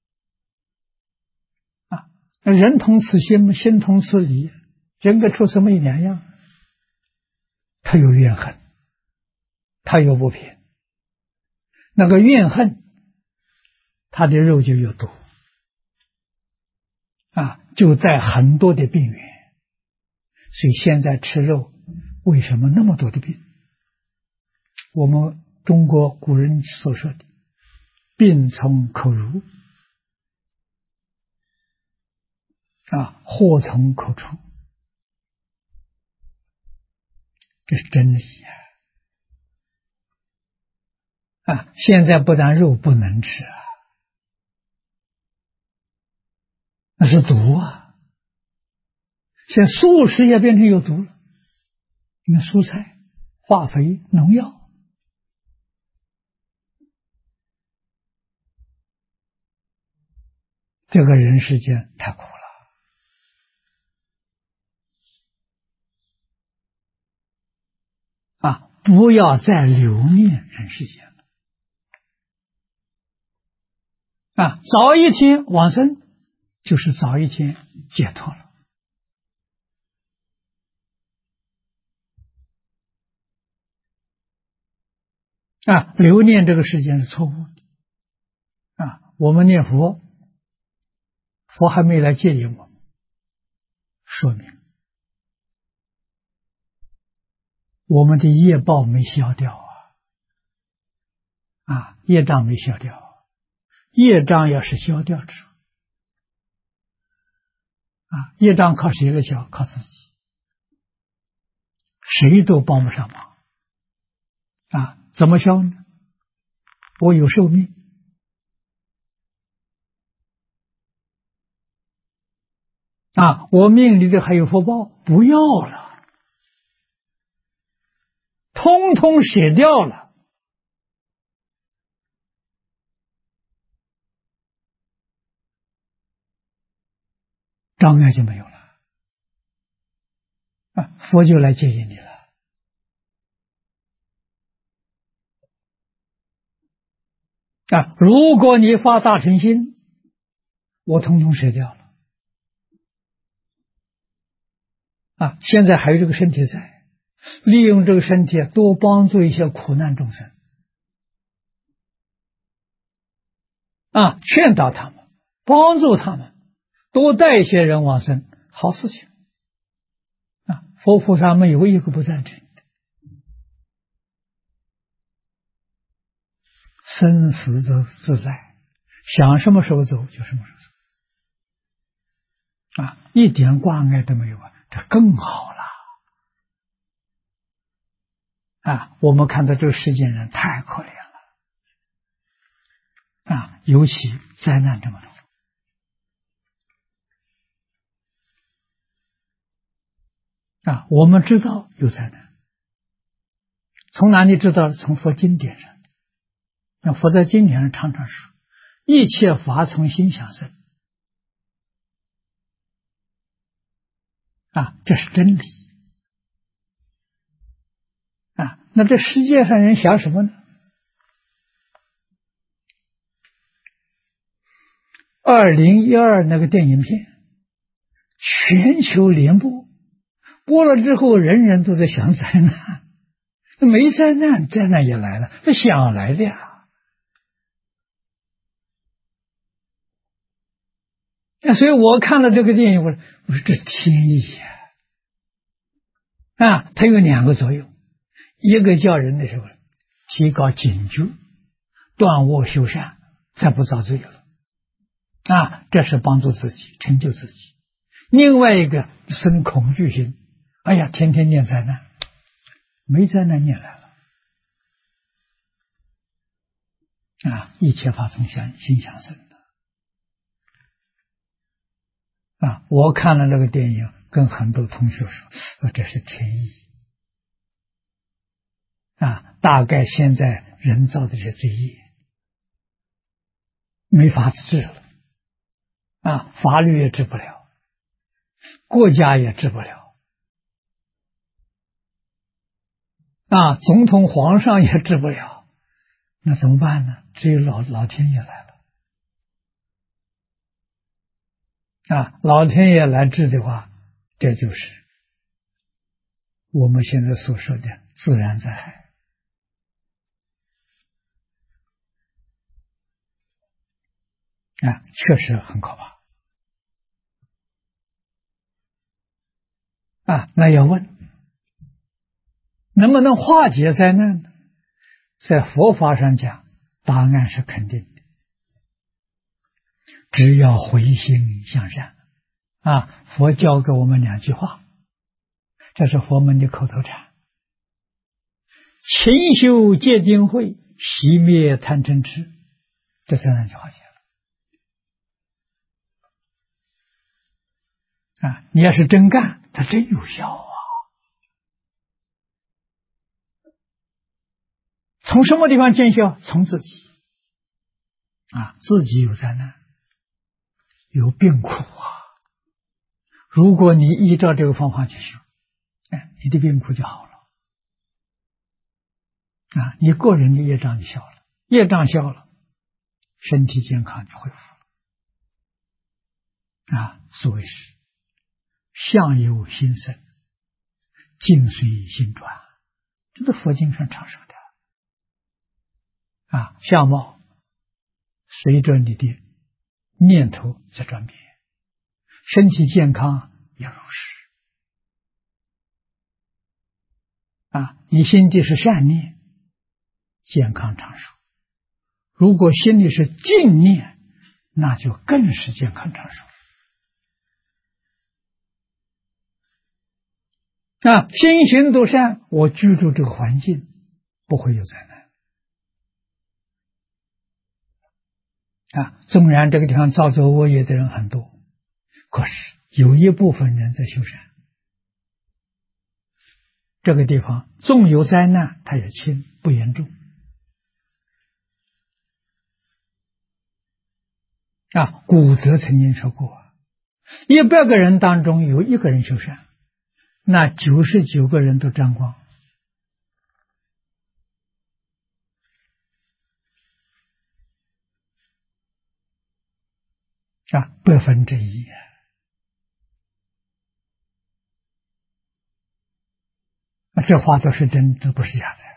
人同此心，心同此理，人跟畜生没两样。他有怨恨，他有不平，那个怨恨，他的肉就有毒就带很多的病源。所以现在吃肉为什么那么多的病？我们中国古人所说的病从口入祸从口出，这是真理现在不但肉不能吃那是毒现在素食也变成有毒了。你看蔬菜、化肥、农药，这个人世间太苦了不要再留恋人世间了早一天往生，就是早一天解脱了留念这个世间是错误的我们念佛，佛还没来接引我们，说明我们的业报没消掉业障没消掉业障要是消掉之后业障靠谁来消？靠自己，谁都帮不上忙怎么消呢？我有寿命我命里的还有福报，不要了，通通舍掉了，障碍就没有了佛就来接引你了如果你发大乘心，我通通舍掉了现在还有这个身体在，利用这个身体多帮助一些苦难众生劝导他们，帮助他们，多带一些人往生，好事情佛菩萨没有一个不赞成的。生死自在，想什么时候走就什么时候走一点挂碍都没有这更好了我们看到这个世间人太可怜了尤其灾难这么多我们知道有灾难，从哪里知道？从佛经典上。那佛在经典上常常说，一切法从心想生这是真理那这世界上人想什么呢？2012那个电影片全球连播，播了之后人人都在想灾难，没灾难，灾难也来了，这想来的所以我看了这个电影，我说这天意它有两个作用，一个叫人的时候提高警觉，断恶修善，再不造罪了这是帮助自己成就自己。 另外一个生恐惧心，哎呀，天天念灾难，没灾难念来了啊！一切法从心想生的啊！我看了那个电影，跟很多同学说，这是天意啊！大概现在人造的这罪业没法子治了啊！法律也治不了，国家也治不了啊！总统、皇上也治不了，那怎么办呢？只有老天爷来了啊！老天爷来治的话，这就是我们现在所说的自然灾害啊，确实很可怕啊！那要问能不能化解灾难呢？在佛法上讲，答案是肯定的，只要回心向善啊！佛教给我们2句话，这是佛门的口头禅：勤修戒定慧，熄灭贪嗔痴。这3句话解了啊！你要是真干，它真有效啊！从什么地方见效？从自己啊，自己有灾难，有病苦啊！如果你依照这个方法去修，你的病苦就好了啊！你个人的业障就消了，业障消了，身体健康就恢复了啊！所谓是相由心生，境随心转，这是佛经上常说的啊！相貌随着你的念头在转变，身体健康也如是啊！你心地是善念，健康长寿；如果心里是净念，那就更是健康长寿啊！心行都善，我居住这个环境不会有灾难啊！纵然这个地方造作恶业的人很多，可是有一部分人在修善，这个地方纵有灾难，它也轻不严重啊！古德曾经说过，100个人当中有1个人修善，那99个人都沾光啊，100%啊！这话都是真的，不是假的。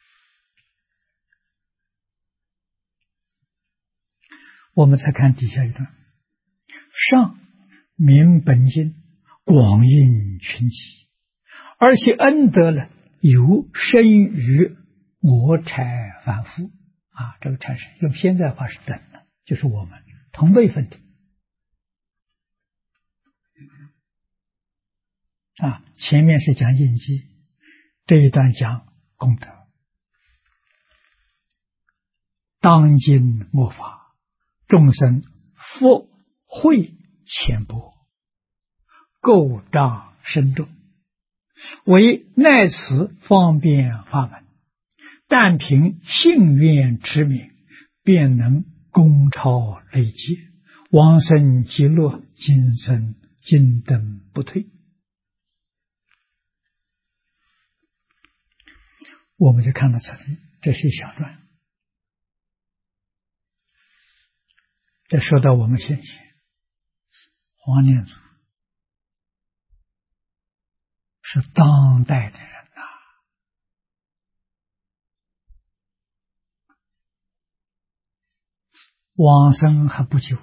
我们再看底下一段：上明本经，广应群集，而且恩德呢，由生于我差凡夫啊！这个差是用现在话是等的，就是我们同辈分的啊。前面是讲印记，这一段讲功德。当今末法，众生福慧浅薄，垢障深重，为乃此方便法门，但凭信愿持名，便能功超累劫，往生极乐，今生今等不退。我们就看到这里，这是一小段。这说到我们先前，黄念祖是当代的人呐，往生还不久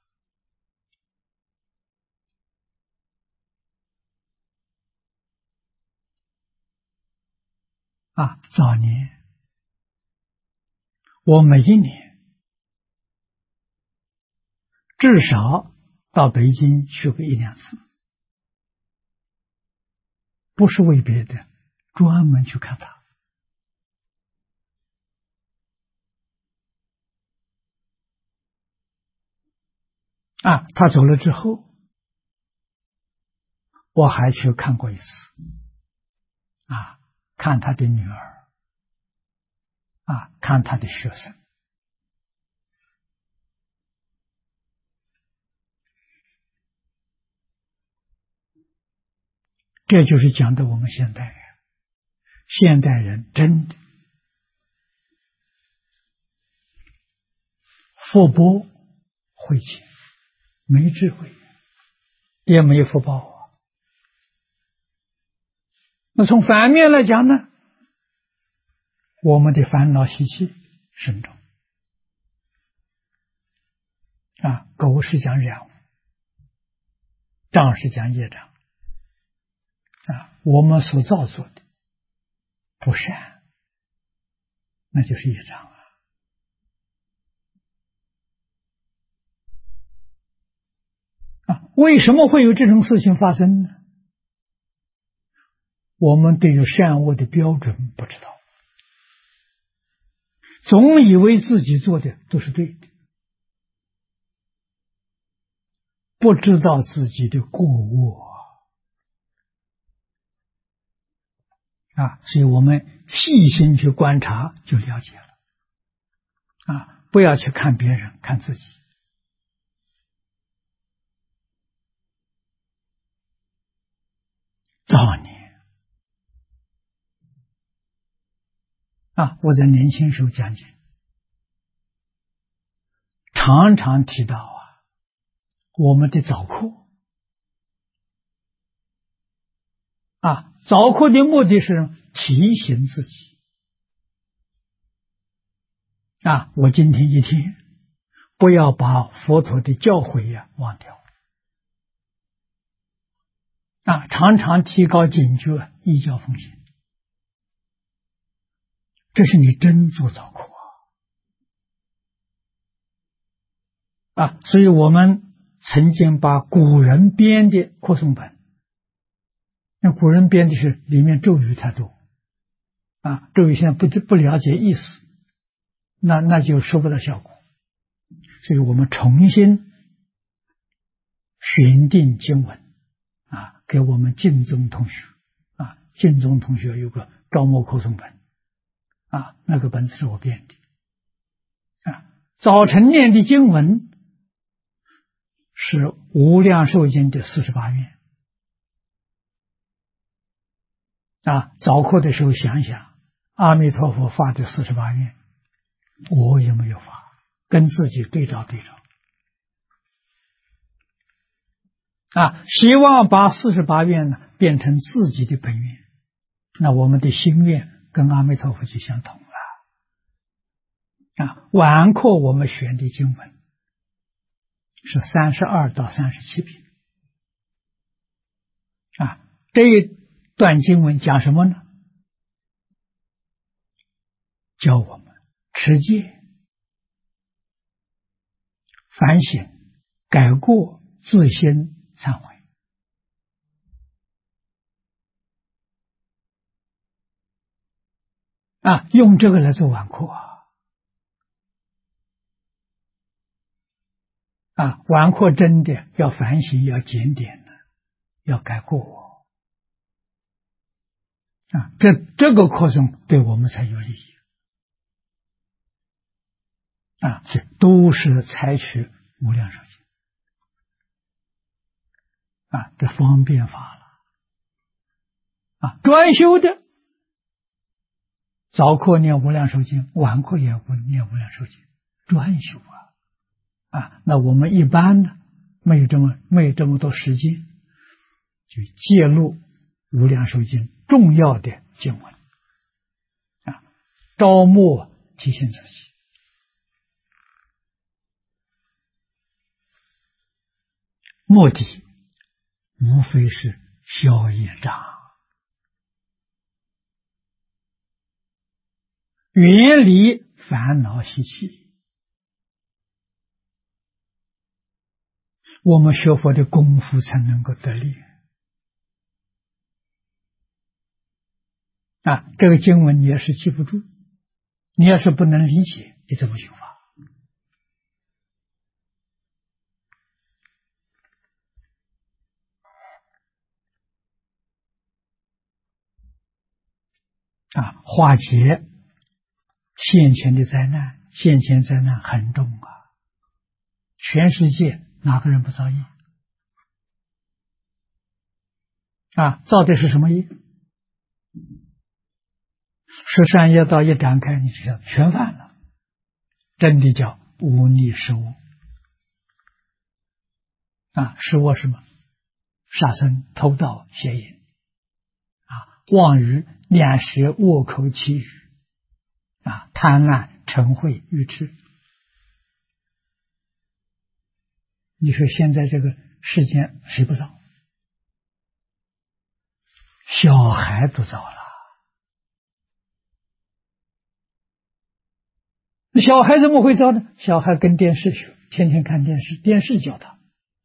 啊！早年我每一年至少到北京去过1-2次不是为别的，专门去看他。他走了之后，我还去看过一次，看他的女儿，看他的学生。这就是讲的我们现代人真的福薄慧浅，没智慧，也没福报。那从反面来讲呢，我们的烦恼习气深重。狗是讲染污，障是讲业障。我们所造作的不善，那就是业障。为什么会有这种事情发生呢？我们对于善恶的标准不知道，总以为自己做的都是对的，不知道自己的过恶所以我们细心去观察就了解了不要去看别人，看自己。早年我在年轻时候讲解，常常提到我们的早课早课的目的是提醒自己我今天一天不要把佛陀的教诲忘掉常常提高警觉，依教奉行。这是你真做早课所以我们曾经把古人编的课诵本，那古人编的是里面咒语太多咒语现在不了解意思，那就收不到效果。所以我们重新选定经文给我们净宗同学净宗同学有个招募课诵本那个本子是我编的早晨念的经文是无量寿经的48愿早课的时候想想，阿弥陀佛发的48愿，我也没有发，跟自己对照希望把48愿呢变成自己的本愿，那我们的心愿跟阿弥陀佛就相同了晚课我们选的经文是32到37品这一段经文讲什么呢？教我们持戒、反省、改过、自新、忏悔用这个来做晚课晚课真的要反省，要检点的，要改过这个课程对我们才有利益这都是采取无量寿经这方便法了专修的早课念无量寿经，晚课也念无量寿经，专修那我们一般呢没有这么多时间，就揭露无量寿经重要的经文招募提醒自己，目的无非是消业障，远离烦恼习气。我们学佛的功夫才能够得力这个经文你要是记不住，你要是不能理解，你怎么修法？化解现前的灾难，现前灾难很重啊，全世界哪个人不造业？造的是什么业？十善业道一展开，你知道全犯了，真的叫忤逆食恶。食恶什么？杀生、偷盗、邪淫，妄语、两舌、恶口、绮语，贪婪、嗔恚、愚痴。你说现在这个世间谁不造？小孩都造了。小孩怎么会造呢？小孩跟电视学，天天看电视，电视教他。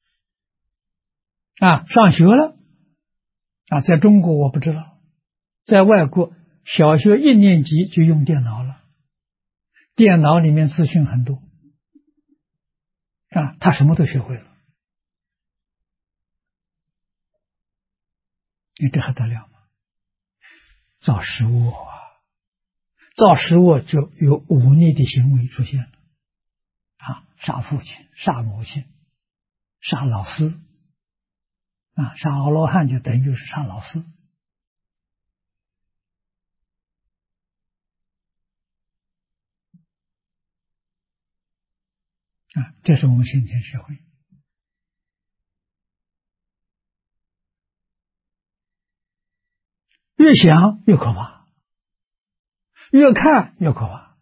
上学了。在中国我不知道，在外国小学1年级就用电脑了，电脑里面资讯很多。他什么都学会了。你这还得了吗？造食恶造食恶就有忤逆的行为出现了。杀父亲，杀母亲，杀老师。杀阿罗汉就等于是杀老师。这是我们先天社会。越想越可怕，越看越可怕。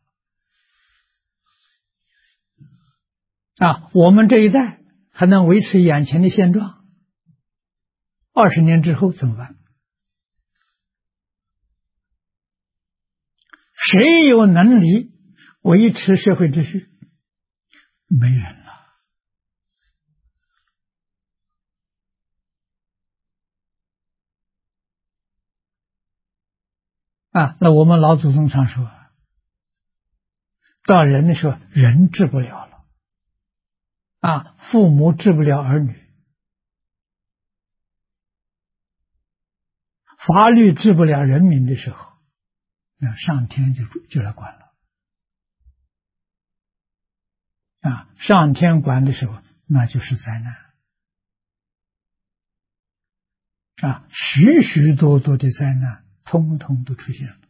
我们这一代还能维持眼前的现状，20年之后怎么办？谁有能力维持社会秩序？没人了。那我们老祖宗常说，到人的时候，人治不了了。父母治不了儿女，法律治不了人民的时候，那上天就来管了。上天管的时候，那就是灾难。许许多多的灾难，通通都出现了。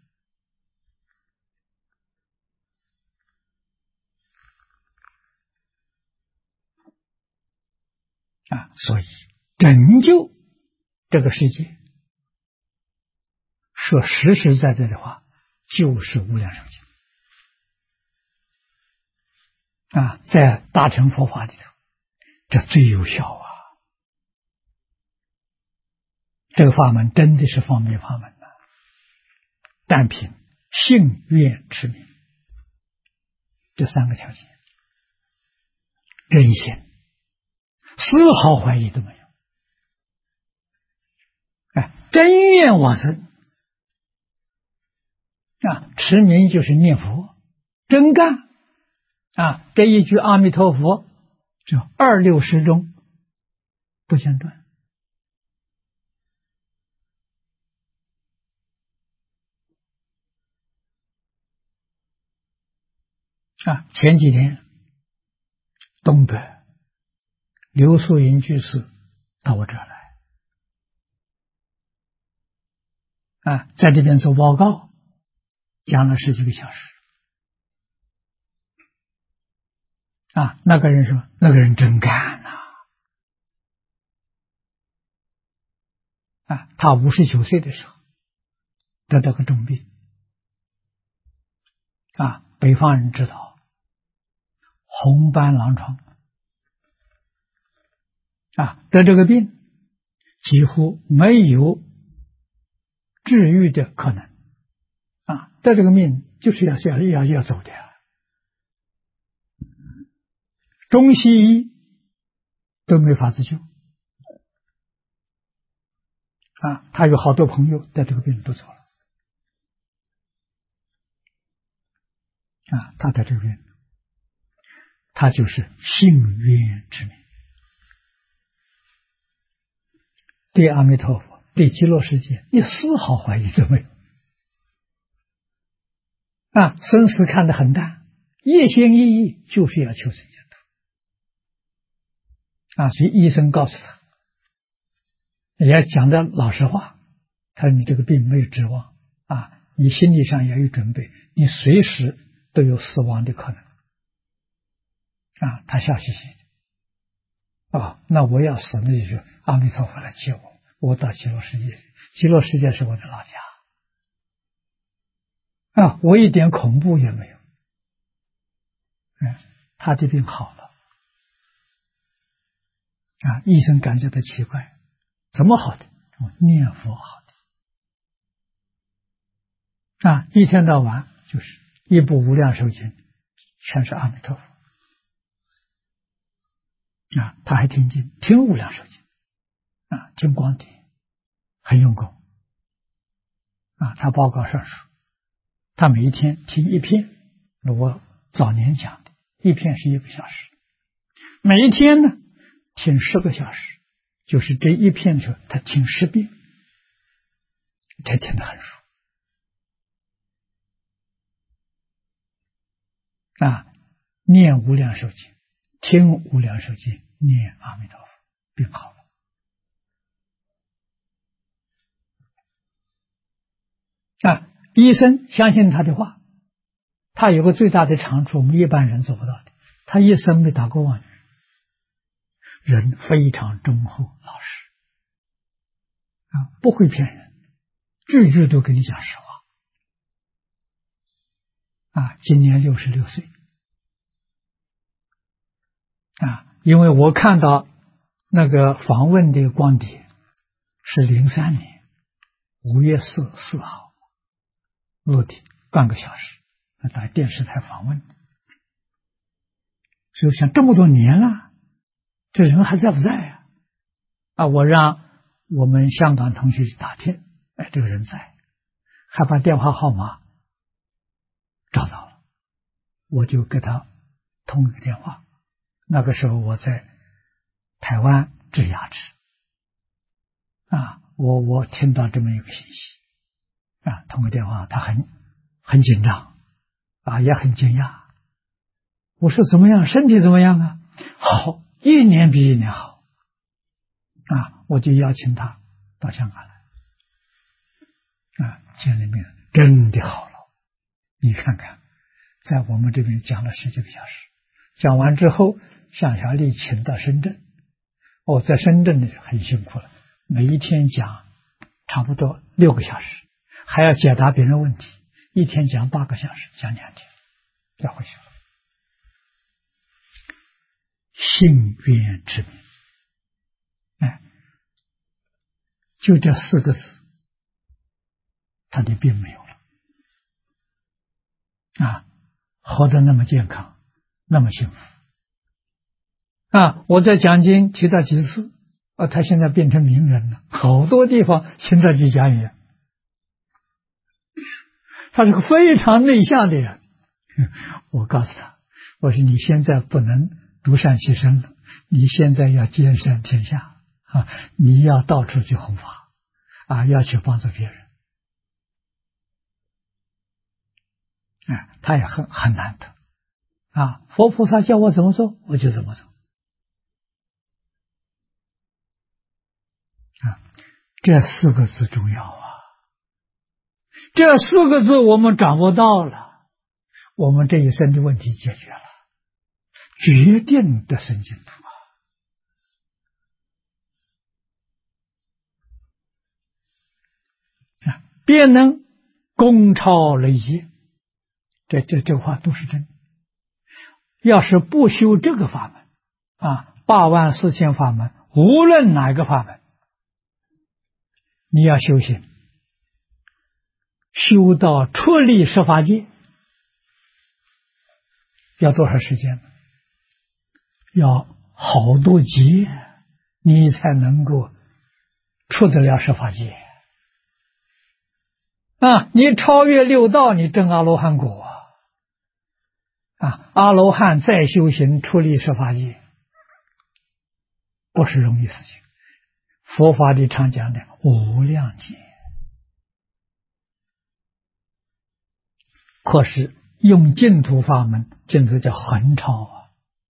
所以拯救这个世界，说实实在在的话，就是无量寿经。在大乘佛法里头，这最有效这个法门真的是方便法门但凭信愿持名这3个条件，真心丝毫怀疑都没有。真愿往生。持名就是念佛，真干。这一句阿弥陀佛，就26时中不间断。前几天东北刘素云居士到我这儿来，在这边做报告，讲了10几个小时。那个人说，那个人真干他59岁的时候得了个重病。北方人知道红斑狼疮。得这个病几乎没有治愈的可能。得这个病就是要走的。中西医都没法子救。他有好多朋友得这个病都走了。 他的这个愿，他就是信愿之名，对阿弥陀佛、对极乐世界，你丝毫怀疑都没有。生死看得很淡，一心一意就是要求生净土。所以医生告诉他，也讲的老实话，他说你这个病没有指望你心理上也有准备，你随时都有死亡的可能。他笑嘻嘻的。那我要死，那就阿弥陀佛来接我，我到极乐世界去，极乐世界是我的老家。我一点恐怖也没有。他的病好了。医生感觉到奇怪，怎么好的？念佛好的。一天到晚就是一部无量寿经，全是阿弥陀佛。他还听经，听无量寿经，听光碟，很用功。他报告上述，他每一天听一篇，我早年讲的，一篇是1个小时，每一天呢听10个小时，就是这一篇的时候，他听10遍，才听得很熟。念无量寿经，听无量寿经，念阿弥陀佛，病好了。医生相信他的话，他有个最大的长处，我们一般人做不到的，他一生没打过妄语，人非常忠厚老实，不会骗人，句句都跟你讲实话。今年66岁。因为我看到那个访问的光碟是03年5月4号录的，半个小时，在电视台访问的。所以想这么多年了，这人还在不在我让我们香港同学去打听，这个人在，还把电话号码找到了，我就给他通了个电话。那个时候我在台湾治牙齿，我听到这么一个信息，通过电话，他很紧张，也很惊讶。我说怎么样，身体怎么样好，一年比一年好。我就邀请他到香港来，见了面，真的好了。你看看，在我们这边讲了10几个小时，讲完之后，向小丽请到深圳，在深圳很辛苦了，每一天讲差不多6个小时，还要解答别人问题，一天讲8个小时，讲2天，要回去了。信愿之名，就这4个字，他的病没有了，活得那么健康，那么幸福。我在讲经提到几次，他现在变成名人了，好多地方请他去讲演。他是个非常内向的人，我告诉他，我说你现在不能独善其身了，你现在要兼善天下你要到处去弘法要去帮助别人。他也很难得佛菩萨叫我怎么做，我就怎么做。这4个字重要这4个字我们掌握到了，我们这一生的问题解决了，决定的生净土便能攻超累劫，这话都是真的。要是不修这个法门84000法门，无论哪个法门，你要修行，修到出离十法界，要多少时间呢？要好多劫，你才能够出得了十法界你超越六道，你证阿罗汉果阿罗汉再修行出离十法界，不是容易事情。佛法里常讲的无量劫，可是用净土法门，净土叫横超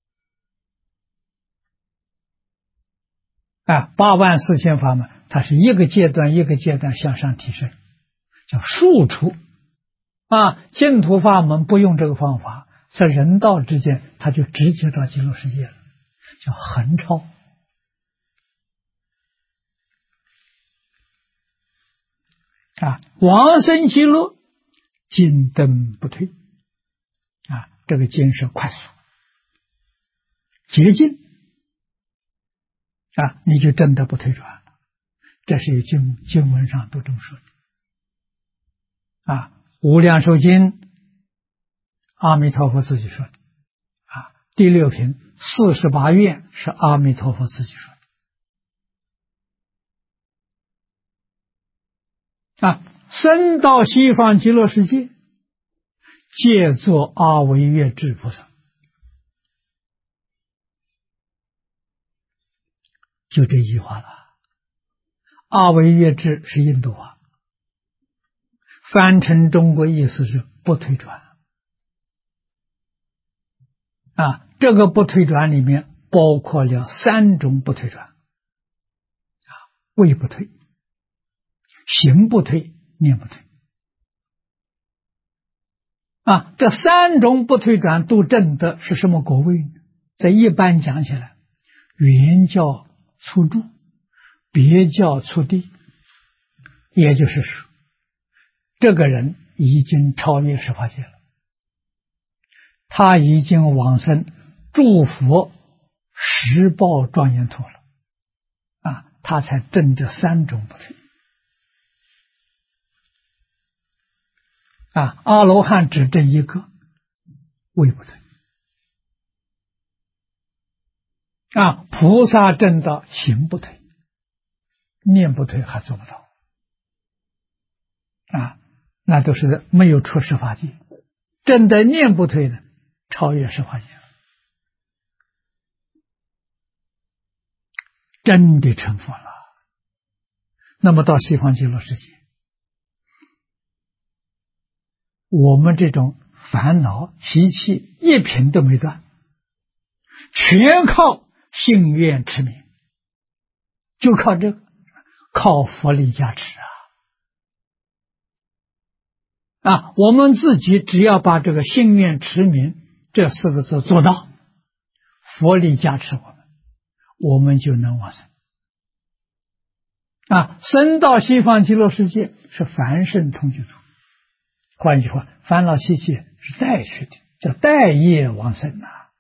84000法门，它是一个阶段一个阶段向上提升，叫数出净土法门不用这个方法，在人道之间，他就直接到极乐世界了，叫横超往生极乐，金灯不退这个金是快速捷径你就真的不退转了。这是有经文上都这么说的无量寿经阿弥陀佛自己说的第6品48愿是阿弥陀佛自己说的生到西方极乐世界，借作阿惟越致菩萨，就这一句话了。阿惟越致是印度话，翻成中国意思是不退转这个不退转里面包括了3种不退转位不退、行不退、念不退这3种不退转都证得是什么果位呢？在一般讲起来，原教初住，别教初地，也就是说，这个人已经超越十法界了，他已经往生诸佛十报庄严土了他才证这3种不退阿罗汉只证一个位不退菩萨证到行不退，念不退还做不到那都是没有出十法界，证得念不退的超越十法界了，真的成佛了。那么到西方极乐世界，我们这种烦恼习气一品都没断，全靠信愿持名，就靠这个，靠佛力加持我们自己只要把这个信愿持名这4个字做到，佛力加持我们就能往生生到西方极乐世界是凡圣同居土，换句话，烦恼习气是带去的，叫带业往生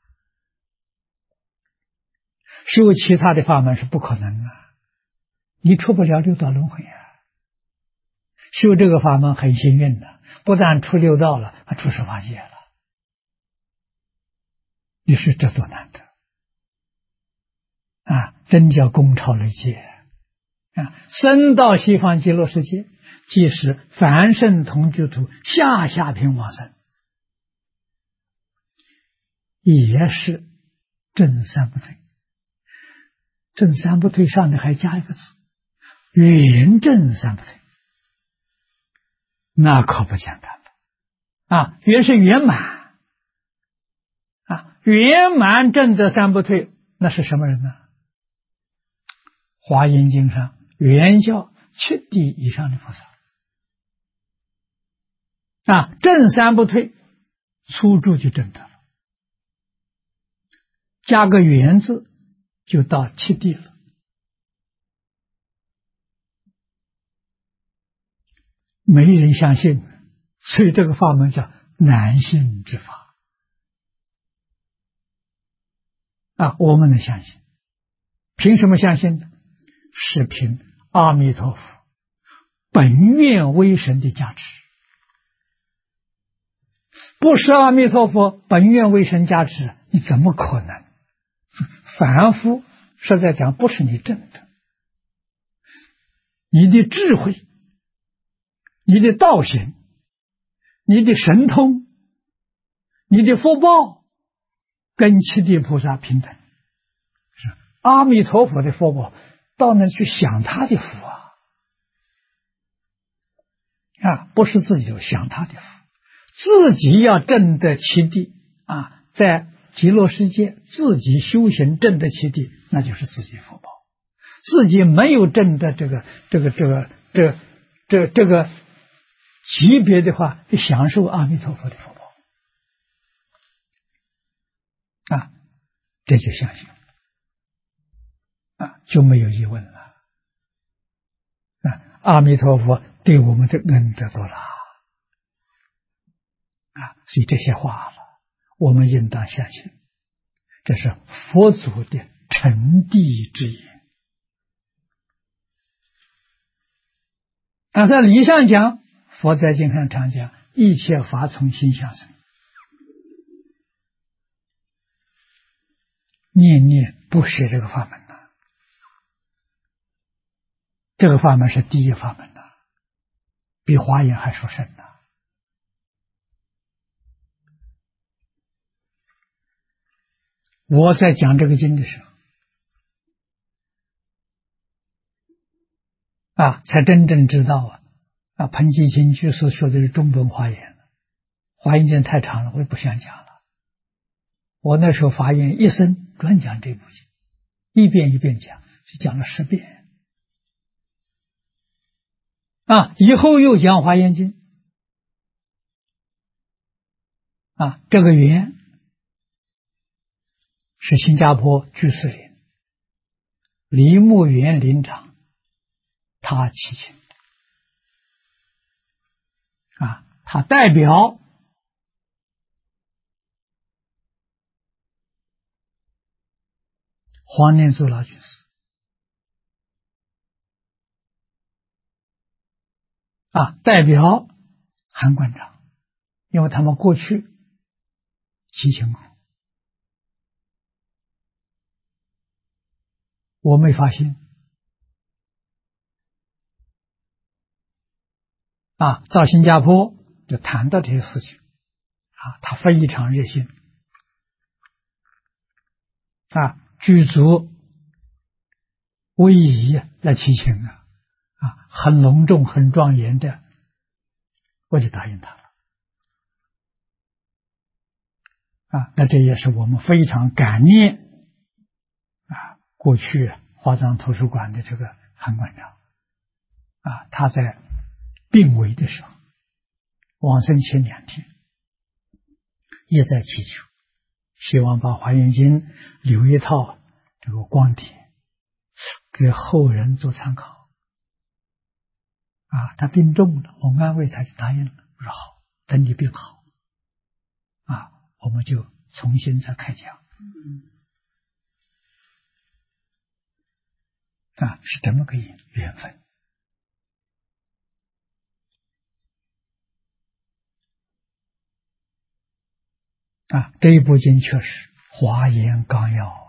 修其他的法门是不可能你出不了六道轮回修这个法门很幸运不但出六道了，还出十法界了。你说这多难得真叫功超累劫生到西方极乐世界，即使凡圣同居土下品往生，也是正三不退。正三不退上面还加一个字，圆正三不退，那可不简单了圆是圆满圆满正得三不退，那是什么人呢？华严经上圆教7地以上的菩萨正三不退，初住就正得了，加个圆字就到7地了。没人相信，所以这个法门叫难信之法我们能相信，凭什么相信呢？是凭阿弥陀佛本愿威神的加持，不是阿弥陀佛本愿威神加持，你怎么可能？凡夫实在讲不是你证的，你的智慧、你的道行、你的神通、 你的福报跟七地菩萨平等，是阿弥陀佛的福报，到那去享他的福不是自己就享他的福，自己要证得七地在极乐世界自己修行证得七地，那就是自己福报。自己没有证得这个级别的话，享受阿弥陀佛的福报这就相信就没有疑问了阿弥陀佛对我们的恩德多大所以这些话了，我们应当相信，这是佛祖的成地之言在理上讲，佛在经上常讲，一切法从心想生，念念不舍这个法门这个法门是第一法门比华严还殊胜我在讲这个经的时候才真正知道彭基清居士说的是中本华严，华严经太长了，我也不想讲了。我那时候发愿一生专讲这部经，一遍一遍讲，就讲了10遍以后又讲华严经这个缘是新加坡居士林梨木园林场他祈请他代表黄念祖老居士代表韩馆长，因为他们过去祈请过，我没发现到新加坡就谈到这些事情他非常热心具足威仪来祈请很隆重很庄严的，我就答应他了那这也是我们非常感念过去华藏图书馆的这个韩馆长他在病危的时候，往生前2天也在祈求，希望把华严经留一套这个光碟给后人做参考他病重了，我安慰他就答应了，我说好，等你病好我们就重新再开讲是这么个缘分这一部经确实华严纲要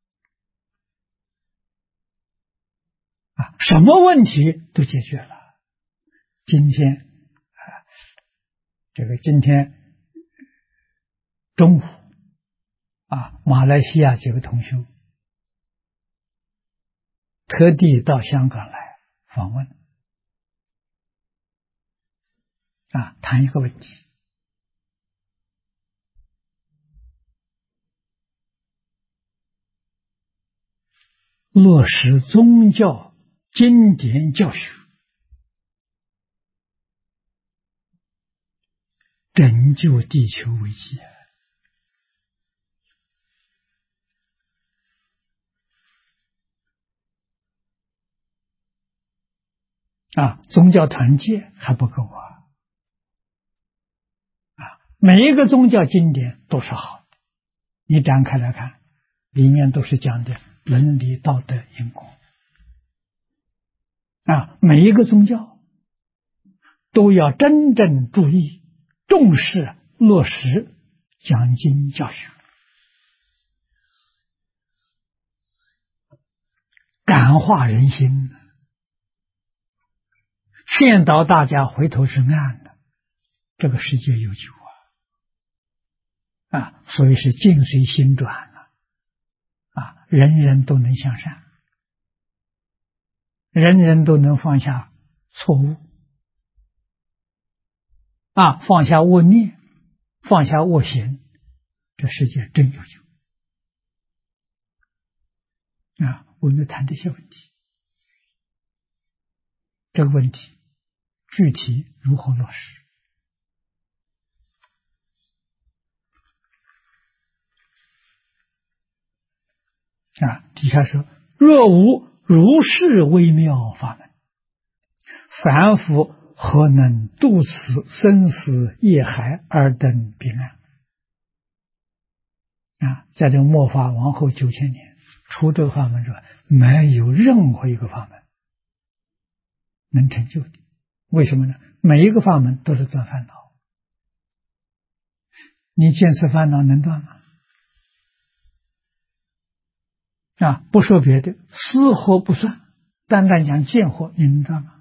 什么问题都解决了。今天今天中午马来西亚几个同修特地到香港来访问谈一个问题，落实宗教经典教学，拯救地球危机宗教团结还不够每一个宗教经典都是好的，你展开来看，里面都是讲的伦理道德因果每一个宗教都要真正注意重视落实讲经教学，感化人心，劝导大家回头是岸的，这个世界有救所以是境随心转人人都能向善，人人都能放下错误放下恶念，放下恶行，这世界真有救我们谈这些问题，这个问题具体如何落实底下说，若无如是微妙法门，凡夫何能度此生死业海而登彼岸在这个末法往后9000年，除这个法门之外，没有任何一个法门能成就的。为什么呢？每一个法门都是断烦恼，你见思烦恼能断吗？不说别的，思惑不算，单单讲见惑，你能断吗？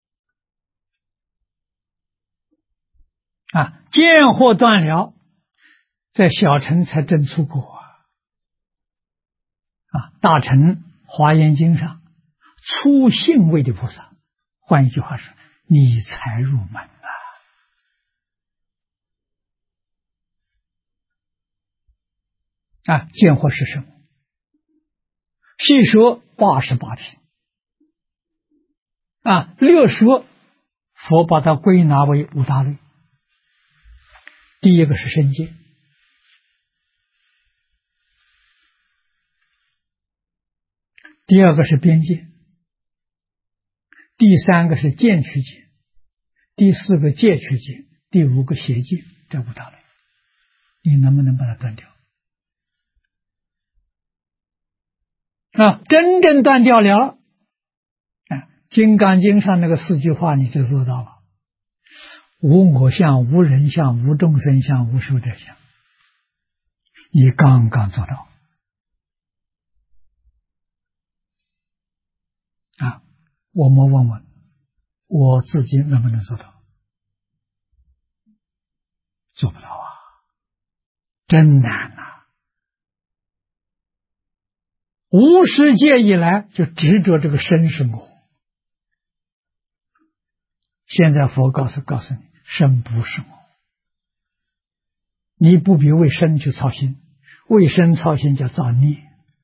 见惑断了，在小乘才证出果大乘华严经上初信位的菩萨，换一句话说，你才入门见惑是什么？细说88品略说佛把它归纳为5大类。第一个是身见，第二个是边界，第三个是见取见，第四个戒取见，第五个邪见，这5大类，你能不能把它断掉？真正断掉了金刚经上那个4句话你就做到了，无我相，无人相，无众生相，无寿者相，你刚刚做到我们问问我自己能不能做到？做不到真难无始界以来就执着这个身是我，现在佛告诉你，身不是我，你不必为身去操心，为身操心叫造孽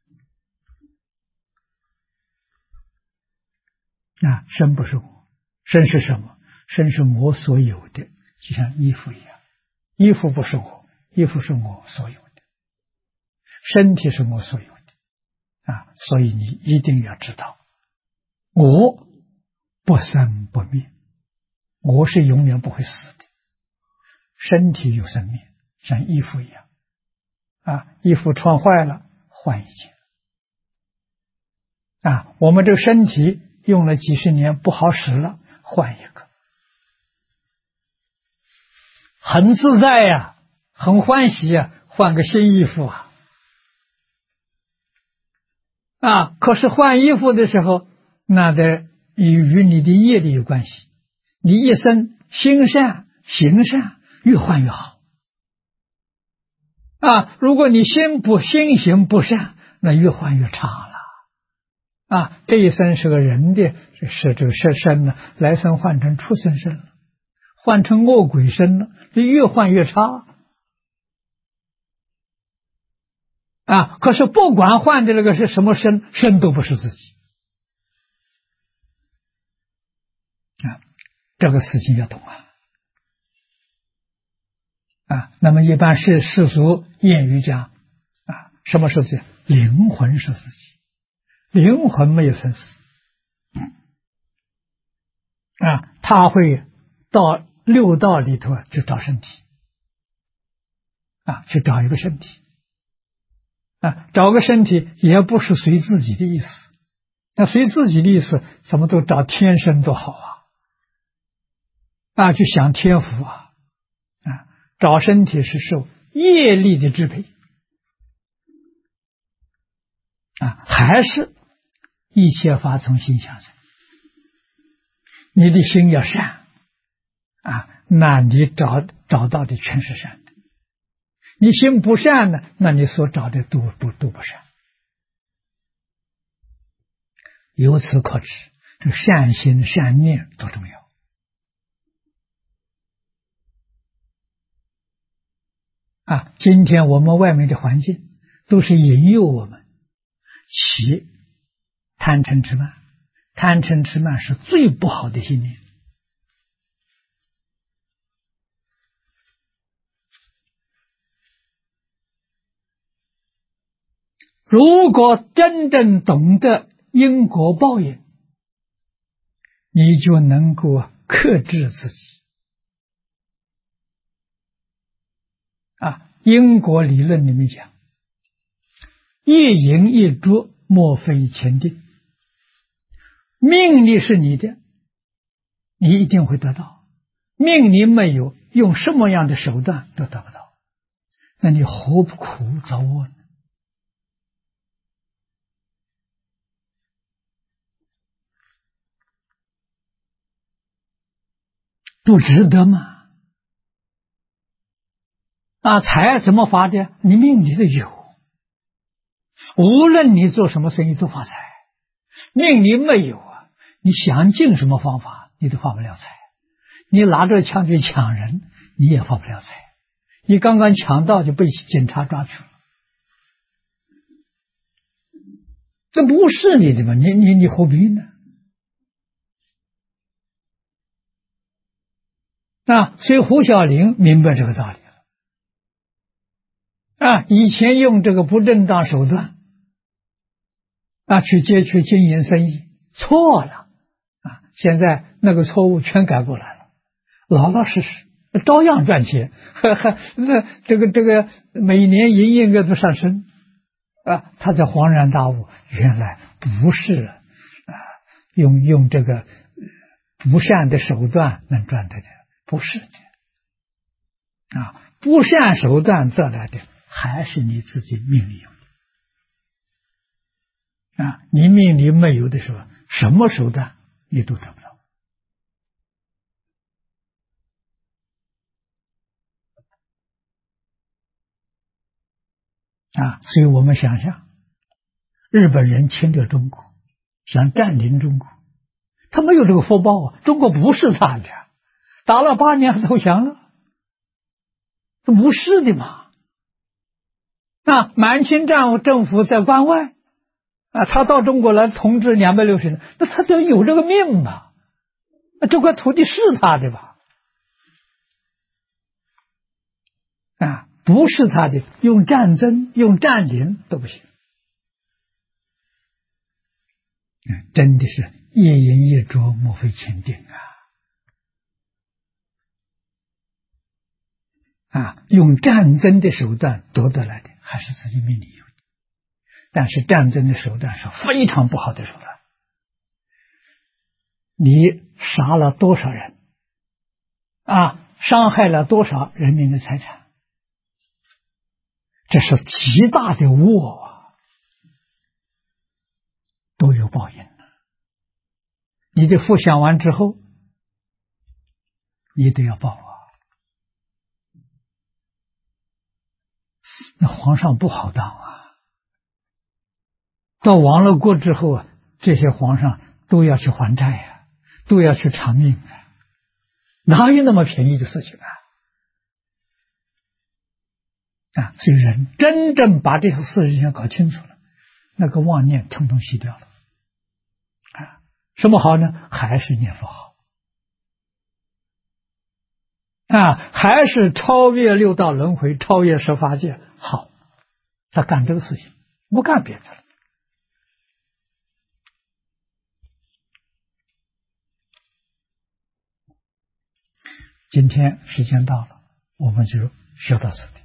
身不是我，身是什么？身是我所有的，就像衣服一样，衣服不是我，衣服是我所有的，身体是我所有的所以你一定要知道，我不生不灭，我是永远不会死的，身体有生命，像衣服一样衣服穿坏了换一件我们这个身体用了几十年不好使了，换一个，很自在很欢喜换个新衣服可是换衣服的时候，那得与你的业力有关系。你一生心善行善，越换越好如果你心行不善，那越换越差了这一生是个人的，是这个身呢，来生换成畜生身了，换成恶鬼身了，你越换越差可是不管换的那个是什么身，身都不是自己这个事情要懂那么一般是世俗谚语讲什么是自己？灵魂是自己，灵魂没有生死他会到六道里头去找身体去找一个身体找个身体也不是随自己的意思，那随自己的意思怎么都找天生都好去享天福找身体是受业力的支配还是一切法从心想生，你的心要善那你找到的全是善的， 你心不善呢，那你所找的都不善。由此可知，这善心善念多重要啊！今天我们外面的环境都是引诱我们起贪嗔痴慢，贪嗔痴慢是最不好的心念。如果真正懂得因果报应，你就能够克制自己啊！因果理论里面讲，一因一果，莫非前定。命力是你的，你一定会得到；命力没有，用什么样的手段都得不到，那你何苦遭恶呢？不值得吗？啊，财怎么发的？你命里头有，无论你做什么生意都发财。命里没有啊，你想尽什么方法，你都发不了财。你拿着枪去抢人，你也发不了财。你刚刚抢到就被警察抓去了，这不是你的嘛？你何必呢？啊，所以胡小林明白这个道理了。啊，以前用这个不正当手段啊去接去经营生意，错了啊！现在那个错误全改过来了，老老实实照样赚钱，那这个每年营业额都上升啊！他才恍然大悟，原来不是啊，用这个不善的手段能赚得的。不是的啊！不善手段得来的还是你自己命里有的啊！你命里没有的时候，什么手段你都得不到啊！所以我们想想，日本人侵略中国，想占领中国，他没有这个福报啊！中国不是他的，打了8年投降了。这不是的嘛！啊，满清政府在关外啊，他到中国来统治260年，那他就有这个命嘛？这块土地是他的吧？啊，不是他的，用战争、用占领都不行。真的是一因一果，莫非前定啊！啊，用战争的手段夺得来的还是自己命里有的，但是战争的手段是非常不好的手段。你杀了多少人啊？伤害了多少人民的财产？这是极大的恶啊，都有报应的。你的福享完之后，你都要报啊。那皇上不好当啊！到亡了国之后啊，这些皇上都要去还债呀，都要去偿命啊，哪有那么便宜的事情啊！所以人真正把这个事情搞清楚了，那个妄念统统洗掉了啊！什么好呢？还是念佛好啊，还是超越六道轮回，超越十法界好。他干这个事情，不干别的了。今天时间到了，我们就学到此地。